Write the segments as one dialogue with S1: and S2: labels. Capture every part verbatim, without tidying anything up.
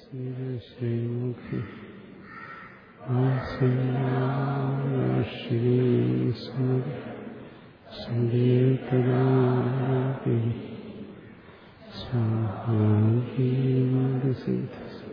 S1: ശ്രീമുഖി ശ്രീ സങ്കീർത്തനാപി സ്വാഹീസിദ്ധ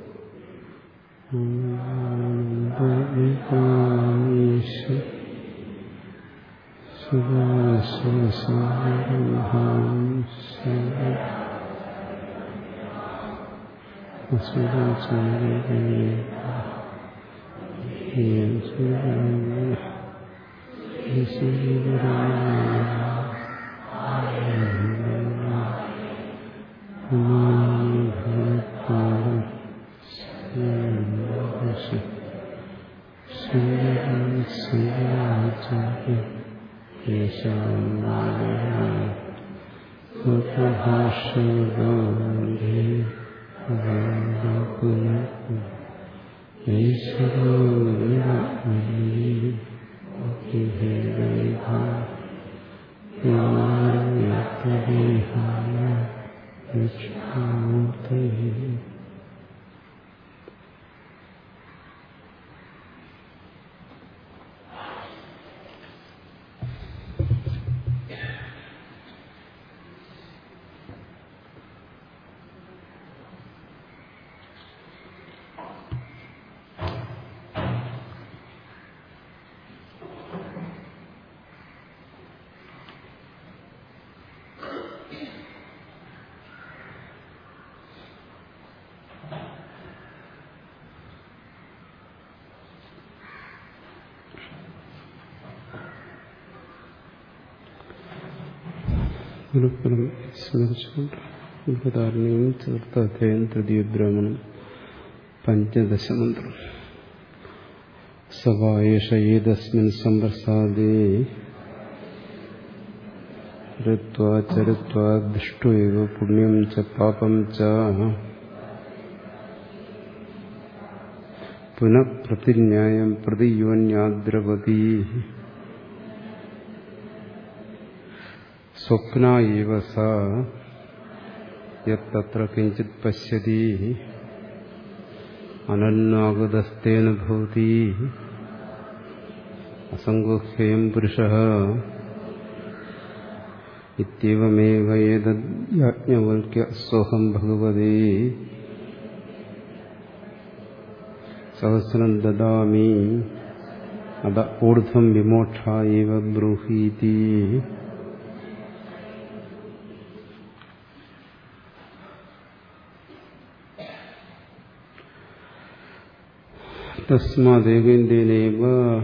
S1: ഗുരുപരം സ്മരിച്ചുകൊണ്ട് ഗുരുധാരണയും ചേർത്ത അധ്യായം തൃതീയ ബ്രാഹ്മണം പഞ്ചദശമന്ത്രം. സവായേഷ ഏതസ്മിൻ സംപ്രസാദേ ഋത്വാ ചരിത്വാ ദൃഷ്ട്വൈവ പുണ്യം ച പാപം ച പുനഃ പ്രതിന്യായം പ്രതിയോന്യാദ്രവതി സ്വപ്ന ഇവ സ യത്ര കിഞ്ചിത് പശ്യതി അനന്വാഗതസ്തേന ഭവതി അസംഗുഹ്യം പുരുഷഃ ഇത്യവമേവ ഏതദ് യാജ്ഞവൽക്യ സോഹം ഭഗവതേ സഹസ്രം ദദാമി അത ഊർധ്വം വിമോക്ഷായൈവ ബ്രൂഹീതി. തസ്മാദേകേന്ദ്രേണൈവ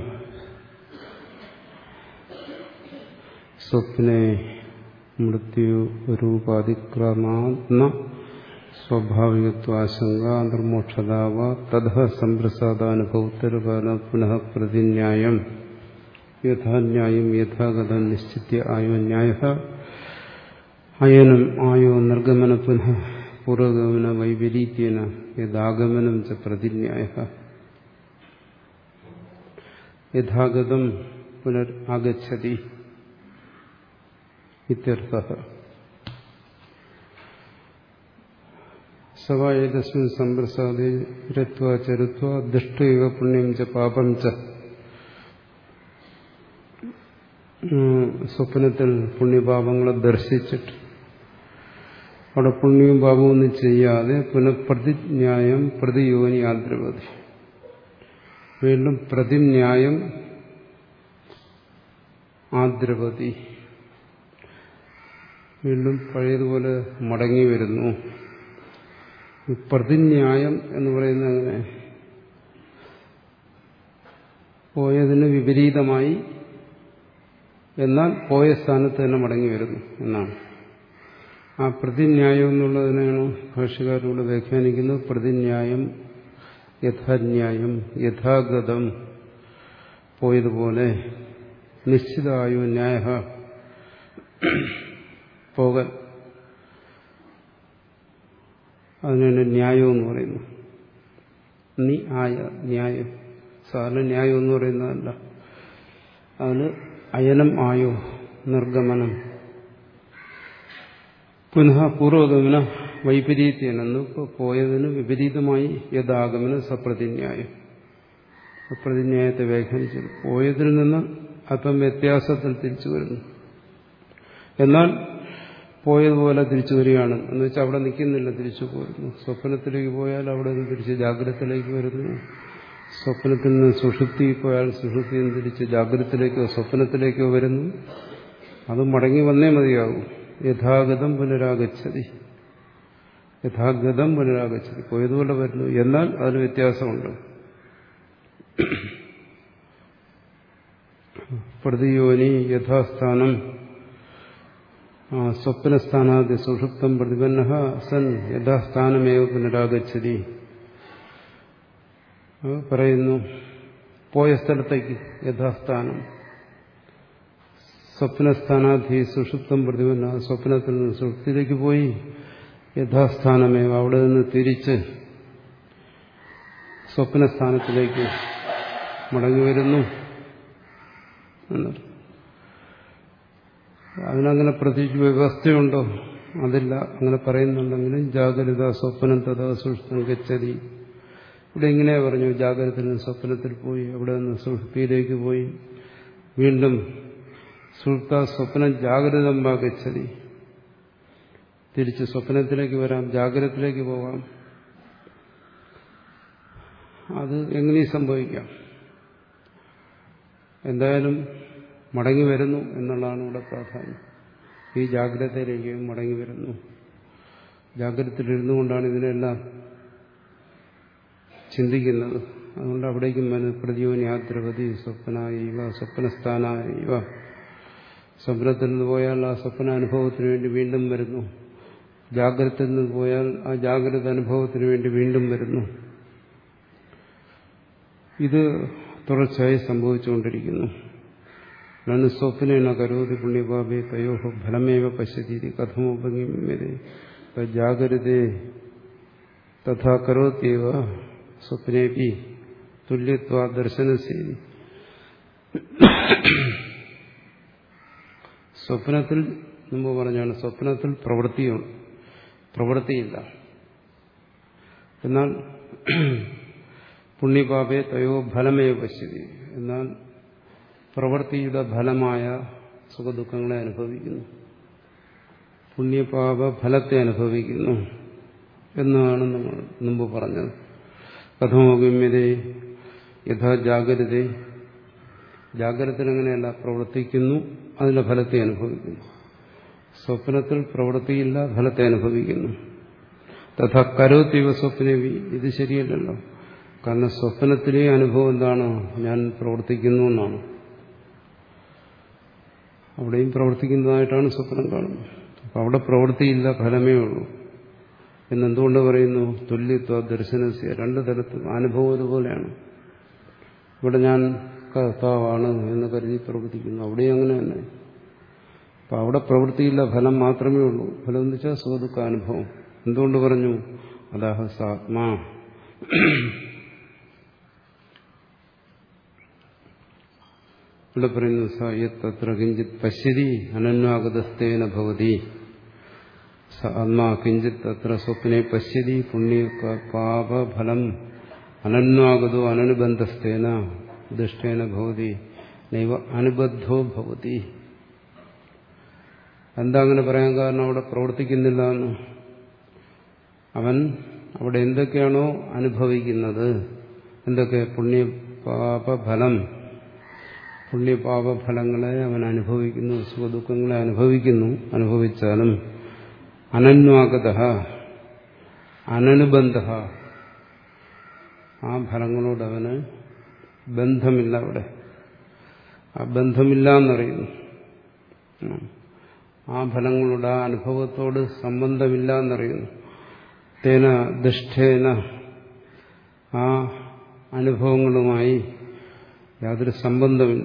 S1: സ്വപ്നെ മൃത്യുരൂപാതിക്രമാത്മ സ്വാഭാവികത്വാശങ്ക നിർമോക്ഷതാവ തതഃ സംപ്രസാദാനുഭവോത്തരകാല പുനഃ പ്രതിന്യായം യഥാന്യായം യഥാഗതം നിശ്ചിത്യ ആയോ ന്യായഃ അയനം ആയോ നിർഗമന പുനഃ പൂർവഗമന വൈപരീത്യേന യഥാഗമനം ച പ്രതിന്യായഃ യഥാഗതം പുനർ ആഗച്ഛതി ഇത്യർത്ഥഃ. സവാ ഏതസ്മിൻ സംപ്രസാദേ രത്വാ ചരിത്വാ ദൃഷ്ട്വൈവ പുണ്യം ച പാപം ച. സ്വപ്നത്തിൽ പുണ്യപാപങ്ങളെ ദർശിച്ചിട്ട് അവിടെ പുണ്യവും പാപവും ഒന്നും ചെയ്യാതെ പുനഃപ്രതിന്യായം പ്രതിയോനി ആദ്രവതി, വീണ്ടും പ്രതിന്യായം ആദ്രവതി, വീണ്ടും പഴയതുപോലെ മടങ്ങി വരുന്നു. പ്രതിന്യായം എന്ന് പറയുന്നത് അങ്ങനെ പോയതിന് വിപരീതമായി എന്നാൽ പോയ സ്ഥാനത്ത് തന്നെ മടങ്ങി വരുന്നു എന്നാണ്. ആ പ്രതിന്യായം എന്നുള്ളതിനാണ് ഭാഷ്യക്കാരോട് വ്യാഖ്യാനിക്കുന്നത്. പ്രതിന്യായം യഥാന്യായം യഥാഗതം, പോയതുപോലെ, നിശ്ചിതായോ ന്യായ പോകൽ, അതിനാണ് ന്യായം എന്ന് പറയുന്നത്. നീ ആയ ന്യായം, സാധാരണ ന്യായം എന്ന് പറയുന്നതല്ല. അതിന് അയനം ആയോ നിർഗമനം, പുനഃ പൂർവഗമന വൈപരീത്യം പോയതിന് വിപരീതമായി യഥാഗമന സപ്രതിന്യായം. സപ്രതിന്യായത്തെ വ്യാഖ്യാനിച്ചു പോയതിൽ നിന്ന് അല്പം വ്യത്യാസത്തിൽ തിരിച്ചു വരുന്നു. എന്നാൽ പോയതുപോലെ തിരിച്ചു വരികയാണ് എന്ന് വെച്ചാൽ അവിടെ നിൽക്കുന്നില്ല, തിരിച്ചു പോരുന്നു. സ്വപ്നത്തിലേക്ക് പോയാൽ അവിടെ നിന്ന് തിരിച്ച് ജാഗ്രതത്തിലേക്ക് വരുന്നു. സ്വപ്നത്തിൽ നിന്ന് സുഷുപ്തി പോയാൽ സുഷുപ്തിയിൽ നിന്ന് തിരിച്ച് ജാഗ്രതത്തിലേക്കോ സ്വപ്നത്തിലേക്കോ വരുന്നു. അത് മടങ്ങി വന്നേ മതിയാകും. യഥാഗതം പുനരാഗച്ഛതി, യഥാഗതം പുനരാഗച്ഛതി, പോയതുപോലെ വരുന്നു. എന്നാൽ അതിന് വ്യത്യാസമുണ്ട്. പ്രതിയോനി യഥാസ്ഥാനം സ്വപ്നസ്ഥാനാദി സുഷുപ്തം പ്രതിപന്ന സൻ യഥാസ്ഥാനമേവ പുനരാഗച്ഛതി. പറയുന്നു പോയ സ്ഥലത്തേക്ക് യഥാസ്ഥാനം, സ്വപ്നസ്ഥാനാധി സുഷുപ്തം പ്രതിപന്ന, സ്വപ്നത്തിൽ നിന്ന് സുഷുപ്തിയിലേക്ക് പോയി യഥാസ്ഥാനമേവ അവിടെ നിന്ന് തിരിച്ച് സ്വപ്നസ്ഥാനത്തിലേക്ക് മടങ്ങി വരുന്നു എന്നർത്ഥം. അതിനങ്ങനെ പ്രത്യേകിച്ച് വ്യവസ്ഥയുണ്ടോ? അതില്ല. അങ്ങനെ പറയുന്നുണ്ടെങ്കിലും ജാഗ്രത സ്വപ്നം തഥാ സുഷുപ്തം ഗച്ഛതി. ഇവിടെ ഇങ്ങനെ പറഞ്ഞു, ജാഗ്രതത്തിൽ നിന്ന് സ്വപ്നത്തിൽ പോയി, അവിടെ നിന്ന് സുഷുപ്തിയിലേക്ക് പോയി, വീണ്ടും സുഷുപ്ത സ്വപ്നം ജാഗ്രതം വാ ഗച്ഛതി, തിരിച്ച് സ്വപ്നത്തിലേക്ക് വരാം, ജാഗ്രതത്തിലേക്ക് പോകാം. അത് എങ്ങനെയും സംഭവിക്കാം. എന്തായാലും മടങ്ങി വരുന്നു എന്നുള്ളതാണ് ഇവിടെ പ്രാധാന്യം. ഈ ജാഗ്രതയിലേക്ക് മടങ്ങി വരുന്നു. ജാഗ്രതയിലിരുന്നു കൊണ്ടാണ് ഇതിനെല്ലാം ചിന്തിക്കുന്നത്. അതുകൊണ്ട് അവിടേക്കും പ്രതിയോന്യാദ്രവതി സ്വപ്നായവ സ്വപ്നസ്ഥാനായവ. സ്വപ്നത്തിൽ നിന്ന് പോയാൽ ആ സ്വപ്നാനുഭവത്തിന് വേണ്ടി വീണ്ടും വരുന്നു. ജാഗ്രതയിൽ നിന്ന് പോയാൽ ആ ജാഗ്രത അനുഭവത്തിന് വേണ്ടി വീണ്ടും വരുന്നു. ഇത് തുടർച്ചയായി സംഭവിച്ചുകൊണ്ടിരിക്കുന്നു. നनु സ്വപ്നേന കരോതി പുണ്യപാപേ തയോഹ ഫലമേവ പശ്യതി കഥമോപഗമ്യതേ ജാഗ്രതേ തഥാ കരോത്യവ സ്വപ്നേപി തുല്യത്വാ ദർശനശീലി. സ്വപ്നത്തിൽ മുമ്പ് പറഞ്ഞാണ്, സ്വപ്നത്തിൽ പ്രവൃത്തിയുണ്ട്, പ്രവൃത്തിയില്ല. എന്നാൽ പുണ്യപാപേ തയോ ഫലമേവ പശ്യതി, എന്നാൽ പ്രവൃത്തിയുടെ ഫലമായ സുഖദുഃഖങ്ങളെ അനുഭവിക്കുന്നു, പുണ്യപാപ ഫലത്തെ അനുഭവിക്കുന്നു എന്നാണ് നമ്മൾ മുമ്പ് പറഞ്ഞത്. കഥമോഗമ്യതേ യഥാ ജാഗ്രത, ജാഗ്രതയിൽ അങ്ങനെയല്ല, പ്രവർത്തിക്കുന്നു, അതിന്റെ ഫലത്തെ അനുഭവിക്കുന്നു. സ്വപ്നത്തിൽ പ്രവൃത്തിയില്ല, ഫലത്തെ അനുഭവിക്കുന്നു. തഥാ കരോത്യവ സ്വപ്നവി, ഇത് ശരിയല്ലല്ലോ. കാരണം സ്വപ്നത്തിലെ അനുഭവം എന്താണ്? ഞാൻ പ്രവർത്തിക്കുന്നു എന്നാണ്. അവിടെയും പ്രവർത്തിക്കുന്നതായിട്ടാണ് സ്വപ്നം കാണുന്നത്. അപ്പം അവിടെ പ്രവൃത്തിയില്ല, ഫലമേ ഉള്ളൂ എന്നെന്തുകൊണ്ട് പറയുന്നു? തുല്യത്വ ദർശനസ്യ, രണ്ടു തരത്തിൽ അനുഭവം ഒരുപോലെയാണ്. ഇവിടെ ഞാൻ കർത്താവാണ് എന്ന് കരുതി പ്രവർത്തിക്കുന്നു, അവിടെയും അങ്ങനെ തന്നെ. അപ്പം അവിടെ പ്രവൃത്തിയില്ല, ഫലം മാത്രമേ ഉള്ളൂ. ഫലം എന്ന് വെച്ചാൽ സുഖദുഃഖ അനുഭവം. എന്തുകൊണ്ട് പറഞ്ഞു? അതാഹ സാത്മാ. ഇവിടെ പറയുന്നു സത്ര കിഞ്ചിത് പശ്യതി അനന്വാഗതസ്തേന ഭവതി. ആത്മാ കിഞ്ചിത് അത്ര സ്വപ്നെ പശ്യതി പുണ്യ പാപഫലം അനന്വാഗതോ അനനുബന്ധസ്തേന ദൃഷ്ടേന ഭവതി നൈവ അനുബദ്ധോ ഭവതി. എന്താ അങ്ങനെ പറയാൻ കാരണം? അവിടെ പ്രവർത്തിക്കുന്നില്ല എന്ന്. അവൻ അവിടെ എന്തൊക്കെയാണോ അനുഭവിക്കുന്നത്, എന്തൊക്കെ പുണ്യപാപഫലം, പുണ്യപാപഫലങ്ങളെ അവൻ അനുഭവിക്കുന്നു, സുഖദുഃഖങ്ങളെ അനുഭവിക്കുന്നു. അനുഭവിച്ചാലും അനന്വാഗത അനനുബന്ധ, ആ ഫലങ്ങളോട് അവന് ബന്ധമില്ല. അവിടെ ആ ബന്ധമില്ല എന്നറിയുന്നു. ആ ഫലങ്ങളോട്, ആ അനുഭവത്തോട് സംബന്ധമില്ല എന്നറിയുന്നു. തേന ദുഷ്ടേന, ആ അനുഭവങ്ങളുമായി യാതൊരു സംബന്ധമില്ല.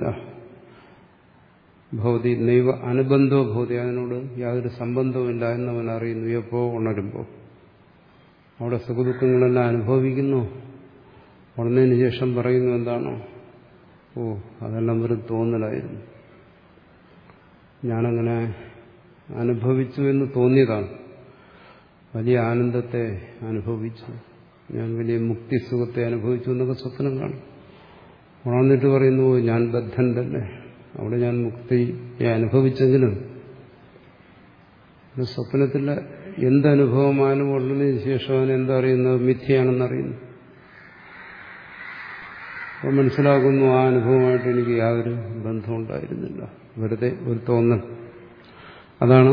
S1: ഭൗതി നൈവ അനുബന്ധോ ഭൗതി, അതിനോട് യാതൊരു സംബന്ധവുമില്ല എന്നവൻ അറിയുന്നു. എപ്പോ? ഉണരുമ്പോൾ. അവിടെ സുഖദുഃഖങ്ങളെല്ലാം അനുഭവിക്കുന്നു. ഉണർന്നതിന് ശേഷം പറയുന്നു എന്താണോ? ഓ, അതെല്ലാം വെറും തോന്നലായിരുന്നു, ഞാനങ്ങനെ അനുഭവിച്ചു എന്ന് തോന്നിയതാണ്. വലിയ ആനന്ദത്തെ അനുഭവിച്ചു, ഞാൻ വലിയ മുക്തിസുഖത്തെ അനുഭവിച്ചു എന്നൊക്കെ സ്വപ്നം കാണും. ഉണർന്നിട്ട് പറയുന്നു ഞാൻ ബദ്ധൻ തന്നെ, അവിടെ ഞാൻ മുക്തിയെ അനുഭവിച്ചെങ്കിലും സ്വപ്നത്തിലെ എന്തനുഭവമാനും ഉള്ളതിന് ശേഷം അവൻ എന്താ അറിയുന്നത്? മിഥ്യയാണെന്നറിയുന്നു. അപ്പോൾ മനസ്സിലാക്കുന്നു ആ അനുഭവമായിട്ട് എനിക്ക് യാതൊരു ബന്ധവും ഉണ്ടായിരുന്നില്ല, വെറുതെ ഒരു തോന്നൽ. അതാണ്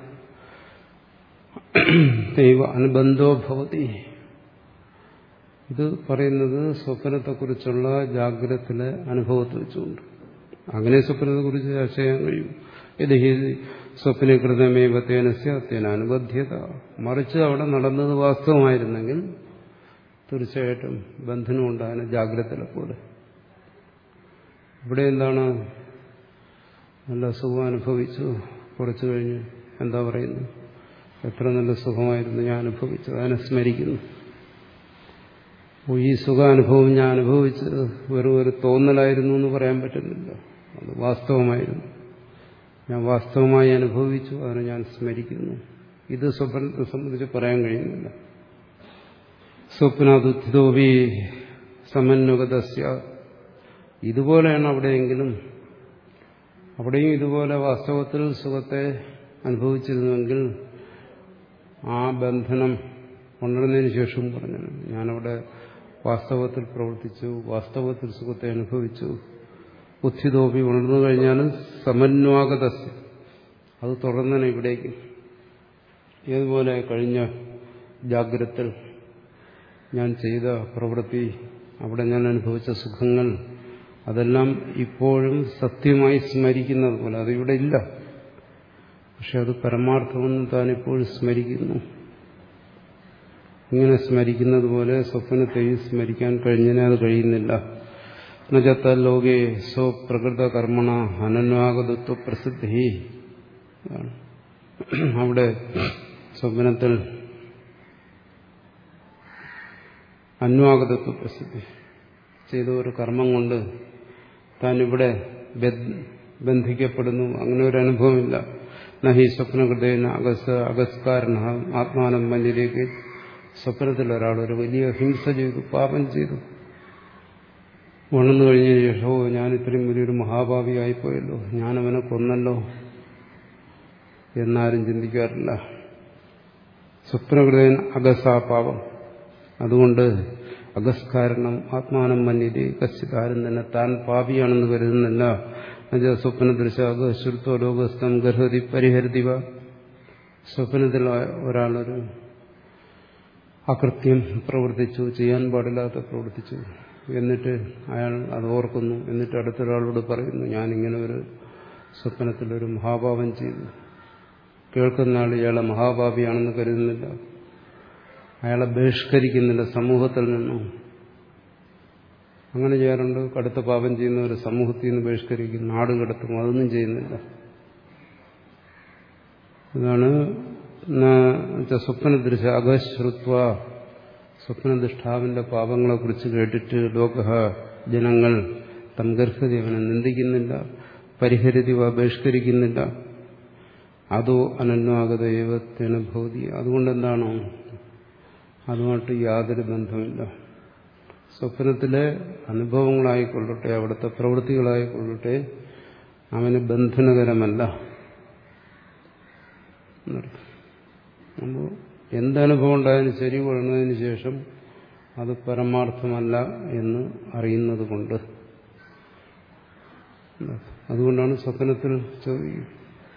S1: ദൈവ അനുബന്ധോ ഭവതി. ഇത് പറയുന്നത് സ്വപ്നത്തെക്കുറിച്ചുള്ള ജാഗ്രതത്തിലെ അനുഭവത്തെ വെച്ചുകൊണ്ട്. അങ്ങനെ സ്വപ്നത്തെക്കുറിച്ച് ചർച്ച ചെയ്യാൻ കഴിയും. ഇത് സ്വപ്നകൃതമേവത്തേനസ്യ അത്യേന അനുബദ്ധ്യത. മറിച്ച് അവിടെ നടന്നത് വാസ്തവമായിരുന്നെങ്കിൽ തീർച്ചയായിട്ടും ബന്ധനം ഉണ്ടാകുന്ന ജാഗ്രതയിലെ പോലെ. ഇവിടെ എന്താണ്? നല്ല സുഖം അനുഭവിച്ചു, കുറച്ചു കഴിഞ്ഞ് എന്താ പറയുന്നു? എത്ര നല്ല സുഖമായിരുന്നു ഞാൻ അനുഭവിച്ചത്, അതിനെ സ്മരിക്കുന്നു. ഈ സുഖാനുഭവം ഞാൻ അനുഭവിച്ചത് വെറും ഒരു തോന്നലായിരുന്നു എന്ന് പറയാൻ പറ്റുന്നില്ല, അത് വാസ്തവമായിരുന്നു. ഞാൻ വാസ്തവമായി അനുഭവിച്ചു, അതിനെ ഞാൻ സ്മരിക്കുന്നു. ഇത് സ്വപ്നത്തെ സംബന്ധിച്ച് പറയാൻ കഴിയുന്നില്ല. സ്വപ്നാദുത്ഥിതോപി സമന്വഗതസ്യ. ഇതുപോലെയാണ് അവിടെയെങ്കിലും, അവിടെയും ഇതുപോലെ വാസ്തവത്തിൽ സുഖത്തെ അനുഭവിച്ചിരുന്നുവെങ്കിൽ ആ ബന്ധനം ഉണർന്നതിന് ശേഷവും പറഞ്ഞു ഞാനവിടെ വാസ്തവത്തിൽ പ്രവർത്തിച്ചു, വാസ്തവത്തിൽ സുഖത്തെ അനുഭവിച്ചു. ഉത്ഥിതോപി ഉണർന്നു കഴിഞ്ഞാലും സമന്വാഗതസ്യ, അത് തുടർന്നാണ് ഇവിടേക്ക്. ഏതുപോലെ കഴിഞ്ഞ ജാഗ്രതത്തിൽ ഞാൻ ചെയ്ത പ്രവൃത്തി, അവിടെ ഞാൻ അനുഭവിച്ച സുഖങ്ങൾ, അതെല്ലാം ഇപ്പോഴും സത്യമായി സ്മരിക്കുന്നത് പോലെ. അതിവിടെ ഇല്ല, പക്ഷെ അത് പരമാർത്ഥമെന്ന് താനിപ്പോഴും സ്മരിക്കുന്നു. ഇങ്ങനെ സ്മരിക്കുന്നത് പോലെ സ്വപ്നത്തെയും സ്മരിക്കാൻ കഴിഞ്ഞതിനെ അത് കഴിയുന്നില്ല. എന്നുവെച്ചാ ലോകേ സ്വപ്രകൃത കർമ്മണ അനന്വാഗതത്വ പ്രസിദ്ധി. അവിടെ സ്വപ്നത്തിൽ അന്വാഗതത്വ പ്രസിദ്ധി ചെയ്ത ഒരു കർമ്മം കൊണ്ട് താൻ ഇവിടെ ബന്ധിക്കപ്പെടുന്നു, അങ്ങനെ ഒരു അനുഭവമില്ല. നഹി സ്വപ്നകൃതേന അഗസ് അഗസ്കാരണ ആത്മാനം മന്യരേക്ക്. സ്വപ്നത്തിൽ ഒരാൾ ഒരു വലിയ ഹിംസ ചെയ്തു, പാപം ചെയ്തു, ഉണർന്നു കഴിഞ്ഞ ശേഷം ഓ ഞാൻ ഇത്രയും വലിയൊരു മഹാഭാവിയായിപ്പോയല്ലോ, ഞാനവനെ കൊന്നല്ലോ എന്നാരും ചിന്തിക്കാറില്ല. സ്വപ്നകൃതേന അഗസാ പാപം. അതുകൊണ്ട് അഗസ്കാരണം ആത്മാനം മന്യതേ കശ്ചിത്. ആരും തന്നെ താൻ പാപിയാണെന്ന് കരുതുന്നില്ല. എന്നുവെച്ചാൽ സ്വപ്നദൃശ അഗശ്രുത്വ ലോകസ്ഥം ഗർഹതി പരിഹരിതിവ. സ്വപ്നത്തിൽ ഒരാളൊരു അകൃത്യം പ്രവർത്തിച്ചു, ചെയ്യാൻ പാടില്ലാത്ത പ്രവർത്തിച്ചു, എന്നിട്ട് അയാൾ അത് ഓർക്കുന്നു, എന്നിട്ട് അടുത്തൊരാളോട് പറയുന്നു ഞാനിങ്ങനെ ഒരു സ്വപ്നത്തിലൊരു മഹാപാപം ചെയ്തു. കേൾക്കുന്ന ആൾ ഇയാളെ മഹാപാപിയാണെന്ന് കരുതുന്നില്ല, അയാളെ ബഹിഷ്കരിക്കുന്നില്ല സമൂഹത്തിൽ നിന്നും. അങ്ങനെ ചെയ്യാറുണ്ട്. കടുത്ത പാപം ചെയ്യുന്ന ഒരു സമൂഹത്തിൽ നിന്ന് ബഹിഷ്കരിക്കും, നാട് കടത്തും, അതൊന്നും ചെയ്യുന്നില്ല. ഇതാണ് സ്വപ്നദൃശ അഗശ്രുത്വ. സ്വപ്നദൃഷ്ടാവിന്റെ പാപങ്ങളെ കുറിച്ച് കേട്ടിട്ട് ലോക ജനങ്ങൾ തം ഗർഹതി അവനെ നിന്ദിക്കുന്നില്ല, പരിഹരിതി ബഹിഷ്കരിക്കുന്നില്ല. അതോ അനന്വാഗത ഏവത്തേന ഭൗതി. അതുകൊണ്ടെന്താണോ അതുമായിട്ട് യാതൊരു ബന്ധമില്ല. സ്വപ്നത്തിലെ അനുഭവങ്ങളായിക്കൊള്ളട്ടെ, അവിടുത്തെ പ്രവൃത്തികളായിക്കൊള്ളട്ടെ, അവന് ബന്ധനകരമല്ല. അപ്പോൾ എന്തനുഭവം ഉണ്ടായാലും ശരി, ഉണർന്നതിന് ശേഷം അത് പരമാർത്ഥമല്ല എന്ന് അറിയുന്നത് കൊണ്ട്. അതുകൊണ്ടാണ് സ്വപ്നത്തിൽ ചോദിക്കും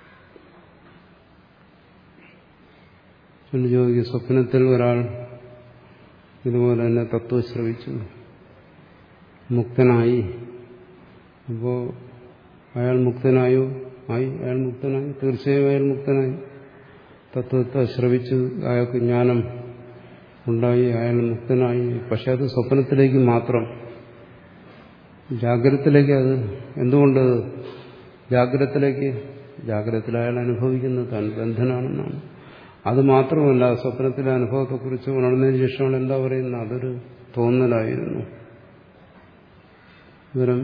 S1: ചോദിക്കും സ്വപ്നത്തിൽ ഒരാൾ ഇതുപോലെ തന്നെ തത്വം ശ്രവിച്ചു, മുക്തനായി. അപ്പോൾ അയാൾ മുക്തനായോ? ആയി, അയാൾ മുക്തനായി, തീർച്ചയായും അയാൾ മുക്തനായി. തത്വത്തെ ശ്രവിച്ചു, അയാൾക്ക് ജ്ഞാനം ഉണ്ടായി, അയാൾ മുക്തനായി. പക്ഷെ അത് സ്വപ്നത്തിലേക്ക് മാത്രം, ജാഗ്രതത്തിലേക്ക് അത് എന്തുകൊണ്ട് ജാഗ്രതത്തിലേക്ക് ജാഗ്രതത്തിൽ അയാൾ അനുഭവിക്കുന്നത് താൻ ബന്ധനാണെന്നാണ്. അത് മാത്രമല്ല, സ്വപ്നത്തിലെ അനുഭവത്തെക്കുറിച്ച് ഉണർന്നതിന് ശേഷം എന്താ പറയുന്നത്? അതൊരു തോന്നലായിരുന്നു, വെറും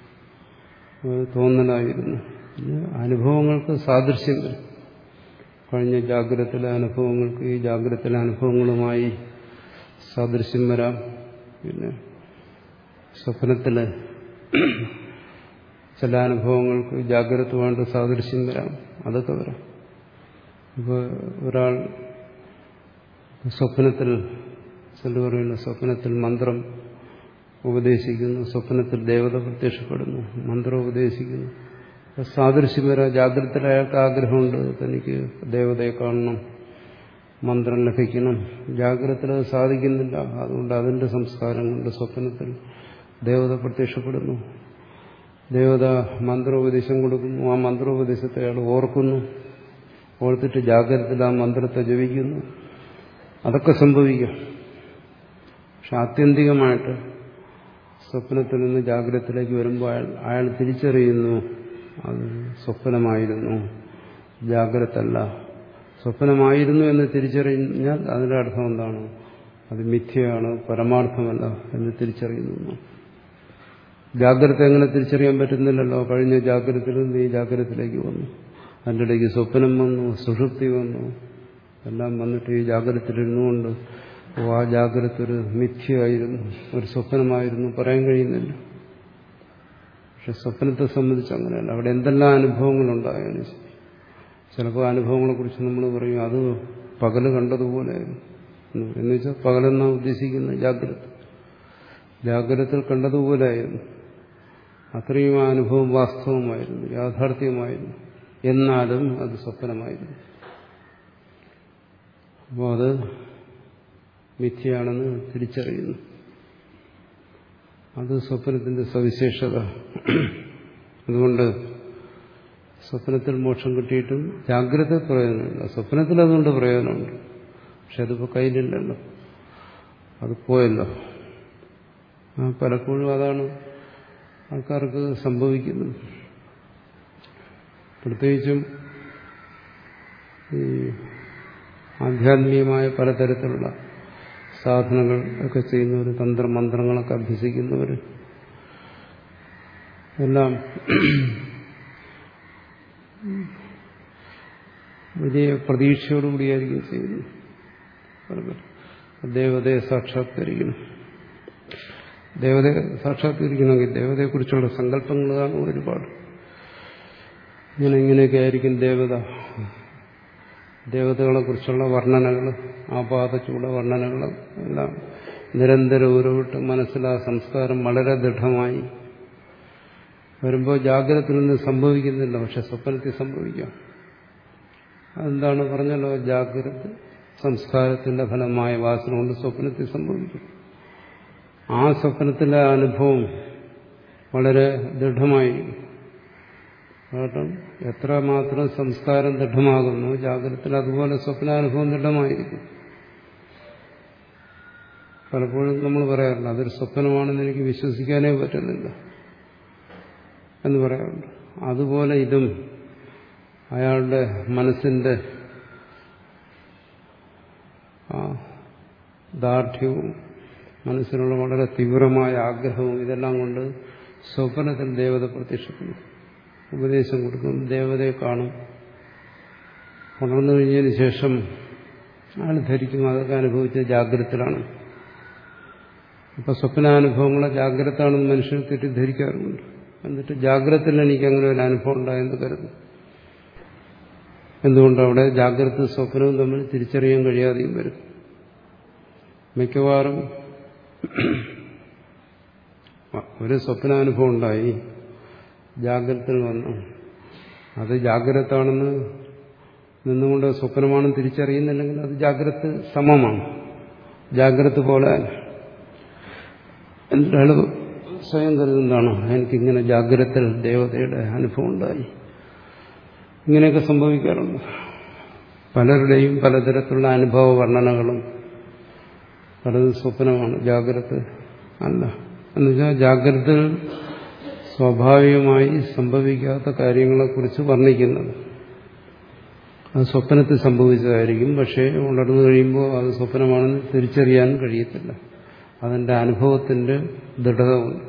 S1: തോന്നലായിരുന്നു. അനുഭവങ്ങൾക്ക് സാദൃശ്യം വരും. കഴിഞ്ഞ ജാഗ്രതയിലെ അനുഭവങ്ങൾക്ക് ഈ ജാഗ്രതയിലെ അനുഭവങ്ങളുമായി സാദൃശ്യം വരാം. പിന്നെ സ്വപ്നത്തില് ചില അനുഭവങ്ങൾക്ക് ജാഗ്രതമായിട്ട് സാദൃശ്യം വരാം. അതൊക്കെ വരാം. ഇപ്പോൾ ഒരാൾ സ്വപ്നത്തിൽ ചില പറയുന്നു, സ്വപ്നത്തിൽ മന്ത്രം ഉപദേശിക്കുന്നു, സ്വപ്നത്തിൽ ദേവത പ്രത്യക്ഷപ്പെടുന്നു, മന്ത്രം ഉപദേശിക്കുന്നു. സാദൃശ്യം വരാം. ജാഗ്രതയിൽ അയാൾക്ക് ആഗ്രഹമുണ്ട്, തനിക്ക് ദേവതയെ കാണണം, മന്ത്രം ലഭിക്കണം. ജാഗ്രതയിൽ അത് സാധിക്കുന്നില്ല. അതുകൊണ്ട് അതിന്റെ സംസ്കാരം കൊണ്ട് സ്വപ്നത്തിൽ ദേവത പ്രത്യക്ഷപ്പെടുന്നു, ദേവത മന്ത്രോപദേശം കൊടുക്കുന്നു. ആ മന്ത്രോപദേശത്തെ അയാൾ ഓർക്കുന്നു, ഓർത്തിട്ട് ജാഗ്രതയിൽ ആ മന്ത്രത്തെ ജപിക്കുന്നു. അതൊക്കെ സംഭവിക്കാം. പക്ഷെ ആത്യന്തികമായിട്ട് സ്വപ്നത്തിൽ നിന്ന് ജാഗ്രതത്തിലേക്ക് വരുമ്പോൾ അയാൾ അയാൾ തിരിച്ചറിയുന്നു അത് സ്വപ്നമായിരുന്നു, ജാഗ്രത അല്ല. സ്വപ്നമായിരുന്നു എന്ന് തിരിച്ചറിഞ്ഞാൽ അതിന്റെ അർത്ഥം എന്താണ്? അത് മിഥ്യയാണ്, പരമാർത്ഥമല്ല എന്ന് തിരിച്ചറിയുന്നു. ജാഗ്രത എങ്ങനെ തിരിച്ചറിയാൻ പറ്റുന്നില്ലല്ലോ. കഴിഞ്ഞ ജാഗ്രതയിൽ നിന്ന് ഈ ജാഗ്രതത്തിലേക്ക് വന്നു, അതിൻ്റെ ഇടയ്ക്ക് സ്വപ്നം വന്നു, സുഷുപ്തി വന്നു, എല്ലാം വന്നിട്ട് ഈ ജാഗ്രതത്തിലിരുന്നുകൊണ്ട് ഓ ആ ജാഗ്രത ഒരു മിഥ്യയായിരുന്നു, ഒരു സ്വപ്നമായിരുന്നു പറയാൻ കഴിയുന്നില്ല. പക്ഷെ സ്വപ്നത്തെ സംബന്ധിച്ച് അങ്ങനെയല്ല. അവിടെ എന്തെല്ലാം അനുഭവങ്ങളുണ്ടായാലും ശരി, ചിലപ്പോൾ അനുഭവങ്ങളെക്കുറിച്ച് നമ്മൾ പറയും അത് പകല് കണ്ടതുപോലെ എന്ന് വെച്ചാൽ പകലെന്നാണ് ഉദ്ദേശിക്കുന്നത് ജാഗ്രത. ജാഗ്രതത്തിൽ കണ്ടതുപോലെ ആയിരുന്നു. അത്രയും ആ അനുഭവം വാസ്തവമായിരുന്നു, യാഥാർത്ഥ്യമായിരുന്നു. എന്നാലും അത് സ്വപ്നമായിരുന്നു. അപ്പോൾ അത് മിഥ്യയാണെന്ന് തിരിച്ചറിയുന്നു. അത് സ്വപ്നത്തിന്റെ സവിശേഷത. അതുകൊണ്ട് സ്വപ്നത്തിൽ മോക്ഷം കിട്ടിയിട്ടും ജാഗ്രത പ്രയോജനമില്ല. സ്വപ്നത്തിൽ അതുകൊണ്ട് പ്രയോജനമുണ്ട്. പക്ഷെ അതിപ്പോൾ കയ്യിലില്ലല്ലോ, അത് പോയല്ലോ. ആ പലപ്പോഴും അതാണ് ആൾക്കാർക്ക് സംഭവിക്കുന്നത്. പ്രത്യേകിച്ചും ഈ ആധ്യാത്മികമായ പലതരത്തിലുള്ള സാധനങ്ങൾ ഒക്കെ ചെയ്യുന്നവർ, തന്ത്രമന്ത്രങ്ങളൊക്കെ അഭ്യസിക്കുന്നവർ എല്ലാം വലിയ പ്രതീക്ഷയോടുകൂടിയായിരിക്കും ചെയ്യുന്നത്. ദേവതയെ സാക്ഷാത്കരിക്കണം. ദേവതയെ സാക്ഷാത്കരിക്കണമെങ്കിൽ ദേവതയെക്കുറിച്ചുള്ള സങ്കല്പങ്ങൾ കാണും ഒരുപാട്. ഇങ്ങനെ ഇങ്ങനെയൊക്കെ ആയിരിക്കും ദേവത. ദേവതകളെക്കുറിച്ചുള്ള വർണ്ണനകൾ, ആപാതചൂട വർണ്ണനകൾ എല്ലാം നിരന്തരം ഉരുവിട്ട് മനസ്സിൽ ആ സംസ്കാരം വളരെ ദൃഢമായി വരുമ്പോൾ ജാഗ്രതത്തിൽ നിന്ന് സംഭവിക്കുന്നില്ല, പക്ഷെ സ്വപ്നത്തിൽ സംഭവിക്കാം. അതെന്താണ് പറഞ്ഞല്ലോ, ജാഗ്രത സംസ്കാരത്തിന്റെ ഫലമായ വാസന കൊണ്ട് സ്വപ്നത്തിൽ സംഭവിക്കും. ആ സ്വപ്നത്തിലെ അനുഭവം വളരെ ദൃഢമായി. കാരണം എത്രമാത്രം സംസ്കാരം ദൃഢമാകുന്നു ജാഗ്രതത്തിൽ, അതുപോലെ സ്വപ്നാനുഭവം ദൃഢമായിരിക്കും. പലപ്പോഴും നമ്മൾ പറയാറുണ്ട് അതൊരു സ്വപ്നമാണെന്ന് എനിക്ക് വിശ്വസിക്കാനേ പറ്റുന്നില്ല എന്ന് പറയാറുണ്ട്. അതുപോലെ ഇതും അയാളുടെ മനസ്സിന്റെ ആ ദാർഢ്യവും മനസ്സിനുള്ള വളരെ തീവ്രമായ ആഗ്രഹവും ഇതെല്ലാം കൊണ്ട് സ്വപ്നത്തിൽ ദേവത പ്രത്യക്ഷപ്പെടും, ഉപദേശം കൊടുക്കും, ദേവതയെ കാണും. ഉണർന്നു കഴിഞ്ഞതിന് ശേഷം അയാൾ ധരിക്കും അതൊക്കെ അനുഭവിച്ച ജാഗ്രതത്തിലാണ്. അപ്പൊ സ്വപ്നാനുഭവങ്ങളെ ജാഗ്രതാണെന്ന് മനുഷ്യർ തെറ്റിദ്ധരിക്കാറുണ്ട്. എന്നിട്ട് ജാഗ്രതയിൽ എനിക്ക് അങ്ങനെ ഒരു അനുഭവം ഉണ്ടായെന്ന് കരുതും. എന്തുകൊണ്ട് അവിടെ ജാഗ്രത സ്വപ്നവും തമ്മിൽ തിരിച്ചറിയാൻ കഴിയാതെയും വരും. മിക്കവാറും ഒരു സ്വപ്നാനുഭവം ഉണ്ടായി, ജാഗ്രതയിൽ വന്നു, അത് ജാഗ്രതാണെന്ന് നിന്നുകൊണ്ട് സ്വപ്നമാണെന്ന് തിരിച്ചറിയുന്നില്ലെങ്കിൽ അത് ജാഗ്രത സമമാണ്, ജാഗ്രത പോലെ. എന്നിട്ട് സ്വയം കരുതുന്നതാണോ എനിക്കിങ്ങനെ ജാഗ്രതയിൽ ദേവതയുടെ അനുഭവം ഉണ്ടായി. ഇങ്ങനെയൊക്കെ സംഭവിക്കാറുണ്ട്. പലരുടെയും പലതരത്തിലുള്ള അനുഭവ വർണ്ണനകളും പലതും സ്വപ്നമാണ്, ജാഗ്രത അല്ല. എന്നുവെച്ചാൽ ജാഗ്രതയിൽ സ്വാഭാവികമായി സംഭവിക്കാത്ത കാര്യങ്ങളെക്കുറിച്ച് വർണ്ണിക്കുന്നത് അത് സ്വപ്നത്തിൽ സംഭവിച്ചതായിരിക്കും. പക്ഷേ ഉണർന്നു കഴിയുമ്പോൾ അത് സ്വപ്നമാണെന്ന് തിരിച്ചറിയാൻ കഴിയത്തില്ല. അതിൻ്റെ അനുഭവത്തിന്റെ ദൃഢത കൊണ്ട്.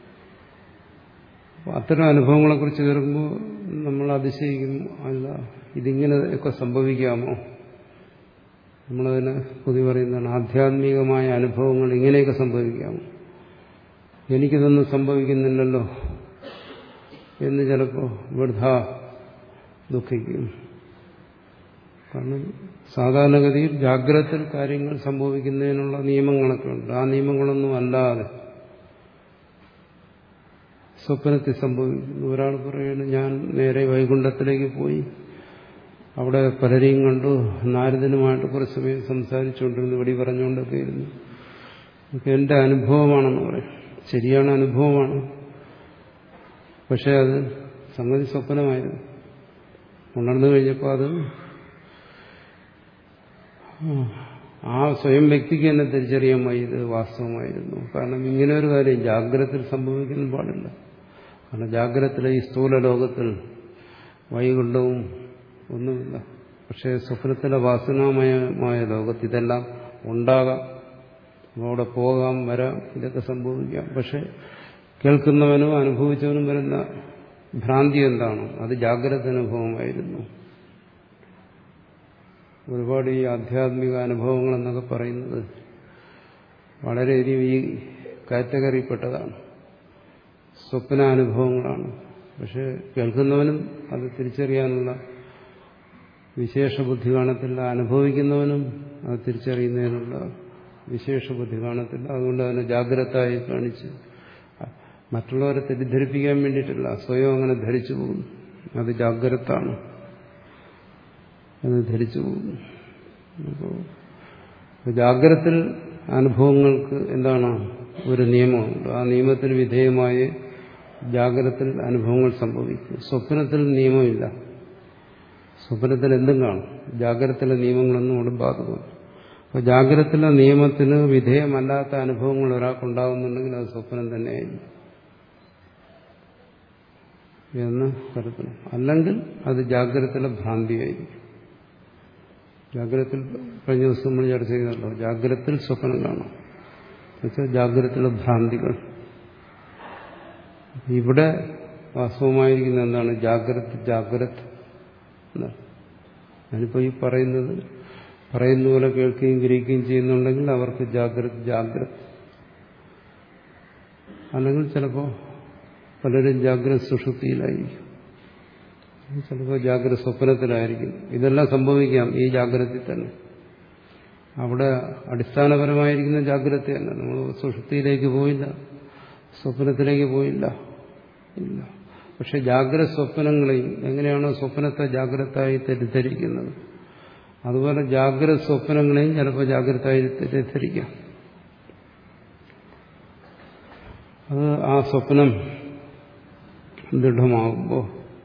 S1: അത്തരം അനുഭവങ്ങളെക്കുറിച്ച് കേൾക്കുമ്പോൾ നമ്മൾ അതിശയിക്കും, അല്ല ഇതിങ്ങനെ ഒക്കെ സംഭവിക്കാമോ? നമ്മളതിന് പൊതുവെ പറയുന്നതാണ് ആധ്യാത്മികമായ അനുഭവങ്ങൾ ഇങ്ങനെയൊക്കെ സംഭവിക്കാമോ? എനിക്കിതൊന്നും സംഭവിക്കുന്നില്ലല്ലോ എന്ന് ചിലപ്പോൾ വൃഥ ദുഃഖിക്കും. കാരണം സാധാരണഗതിയിൽ ജാഗ്രതയിൽ കാര്യങ്ങൾ സംഭവിക്കുന്നതിനുള്ള നിയമങ്ങളൊക്കെ ഉണ്ട്. ആ നിയമങ്ങളൊന്നും അല്ലാതെ സ്വപ്നത്തിൽ സംഭവിക്കുന്നു. ഒരാൾ പറയുന്നു, ഞാൻ നേരെ വൈകുണ്ഠത്തിലേക്ക് പോയി, അവിടെ പലരെയും കണ്ടു, നാരദനുമായിട്ട് കുറച്ച് സമയം സംസാരിച്ചുകൊണ്ടിരുന്നു, വെടി പറഞ്ഞുകൊണ്ടൊക്കെ ഇരുന്നു. ഇതൊക്കെ എന്റെ അനുഭവമാണെന്ന് പറയും. ശരിയാണ്, അനുഭവമാണ്. പക്ഷെ അത് സംഗതി സ്വപ്നമായിരുന്നു. ഉണർന്നു കഴിഞ്ഞപ്പോൾ അത് ആ സ്വയം വ്യക്തിക്ക് തന്നെ തിരിച്ചറിയാൻ വയ്യ ഇത് വാസ്തവമായിരുന്നു. കാരണം ഇങ്ങനെ ഒരു കാര്യം ജാഗ്രതയിൽ സംഭവിക്കുന്ന പാടില്ല. കാരണം ജാഗ്രതത്തിലെ ഈ സ്ഥൂല ലോകത്തിൽ വൈകുണ്ഠവും ഒന്നുമില്ല. പക്ഷേ സ്വപ്നത്തിലെ വാസനാമയമായ ലോകത്ത് ഇതെല്ലാം ഉണ്ടാകാം, അവിടെ പോകാം, വരാം, ഇതൊക്കെ സംഭവിക്കാം. പക്ഷെ കേൾക്കുന്നവനും അനുഭവിച്ചവനും വരുന്ന ഭ്രാന്തി എന്താണ്? അത് ജാഗ്രത അനുഭവമായിരുന്നു. ഒരുപാട് ഈ ആധ്യാത്മിക അനുഭവങ്ങൾ എന്നൊക്കെ പറയുന്നത് വളരെയധികം ഈ കാറ്റഗറിയിൽപ്പെട്ടതാണ്. സ്വപ്നാനുഭവങ്ങളാണ്. പക്ഷെ കേൾക്കുന്നവനും അത് തിരിച്ചറിയാനുള്ള വിശേഷ ബുദ്ധി കാണത്തില്ല, അനുഭവിക്കുന്നവനും അത് തിരിച്ചറിയുന്നതിനുള്ള വിശേഷ ബുദ്ധി കാണത്തില്ല. അതുകൊണ്ട് അതിനെ ജാഗ്രതയായി കാണിച്ച് മറ്റുള്ളവരെ തെറ്റിദ്ധരിപ്പിക്കാൻ വേണ്ടിയിട്ടില്ല, സ്വയം അങ്ങനെ ധരിച്ചു പോകുന്നു. അത് ജാഗ്രതാണ്, അത് ധരിച്ചു പോകുന്നു. അപ്പോൾ ജാഗ്രതത്തിൽ അനുഭവങ്ങൾക്ക് എന്താണ് ഒരു നിയമമുണ്ട്. ആ നിയമത്തിന് വിധേയമായി ജാഗ്രതത്തിൽ അനുഭവങ്ങൾ സംഭവിക്കും. സ്വപ്നത്തിൽ നിയമമില്ല. സ്വപ്നത്തിൽ എന്തും കാണും. ജാഗ്രതത്തിലെ നിയമങ്ങളൊന്നും അവിടെ ബാധകമല്ല. അപ്പോൾ ജാഗ്രതത്തിലെ നിയമത്തിന് വിധേയമല്ലാത്ത അനുഭവങ്ങൾ ഒരാൾക്കുണ്ടാകുന്നുണ്ടെങ്കിൽ അത് സ്വപ്നം തന്നെയായിരിക്കും എന്ന് കരുതണം. അല്ലെങ്കിൽ അത് ജാഗ്രതത്തിലെ ഭ്രാന്തിയായിരിക്കും. ജാഗ്രതത്തിൽ കഴിഞ്ഞ ദിവസം നമ്മൾ ചർച്ച ചെയ്തല്ലോ, ജാഗ്രതത്തിൽ സ്വപ്നം കാണാം, എന്നുവെച്ചാൽ ജാഗ്രതത്തിലെ ഭ്രാന്തികൾ. ഇവിടെ വാസ്തവമായിരിക്കുന്ന എന്താണ്? ജാഗ്രത ജാഗ്രത. ഞാനിപ്പോൾ ഈ പറയുന്നത് പറയുന്ന പോലെ കേൾക്കുകയും ഗ്രഹിക്കുകയും ചെയ്യുന്നുണ്ടെങ്കിൽ അവർക്ക് ജാഗ്രത ജാഗ്രത. അല്ലെങ്കിൽ ചിലപ്പോൾ പലരും ജാഗ്രത സുഷുപ്തിയിലായിരിക്കും, ചിലപ്പോൾ ജാഗ്രത സ്വപ്നത്തിലായിരിക്കും. ഇതെല്ലാം സംഭവിക്കാം ഈ ജാഗ്രതയിൽ തന്നെ. അവിടെ അടിസ്ഥാനപരമായിരിക്കുന്ന ജാഗ്രതയല്ല. നമ്മൾ സുഷുപ്തിയിലേക്ക് പോയില്ല, സ്വപ്നത്തിലേക്ക് പോയില്ല, ഇല്ല. പക്ഷെ ജാഗ്രത സ്വപ്നങ്ങളെയും എങ്ങനെയാണോ സ്വപ്നത്തെ ജാഗ്രതയായി തെറ്റിദ്ധരിക്കുന്നത്, അതുപോലെ ജാഗ്രത സ്വപ്നങ്ങളെയും ചിലപ്പോൾ ജാഗ്രതയായി തെറ്റിദ്ധരിക്കാം. അത് ആ സ്വപ്നം ദൃഢമാകുമ്പോൾ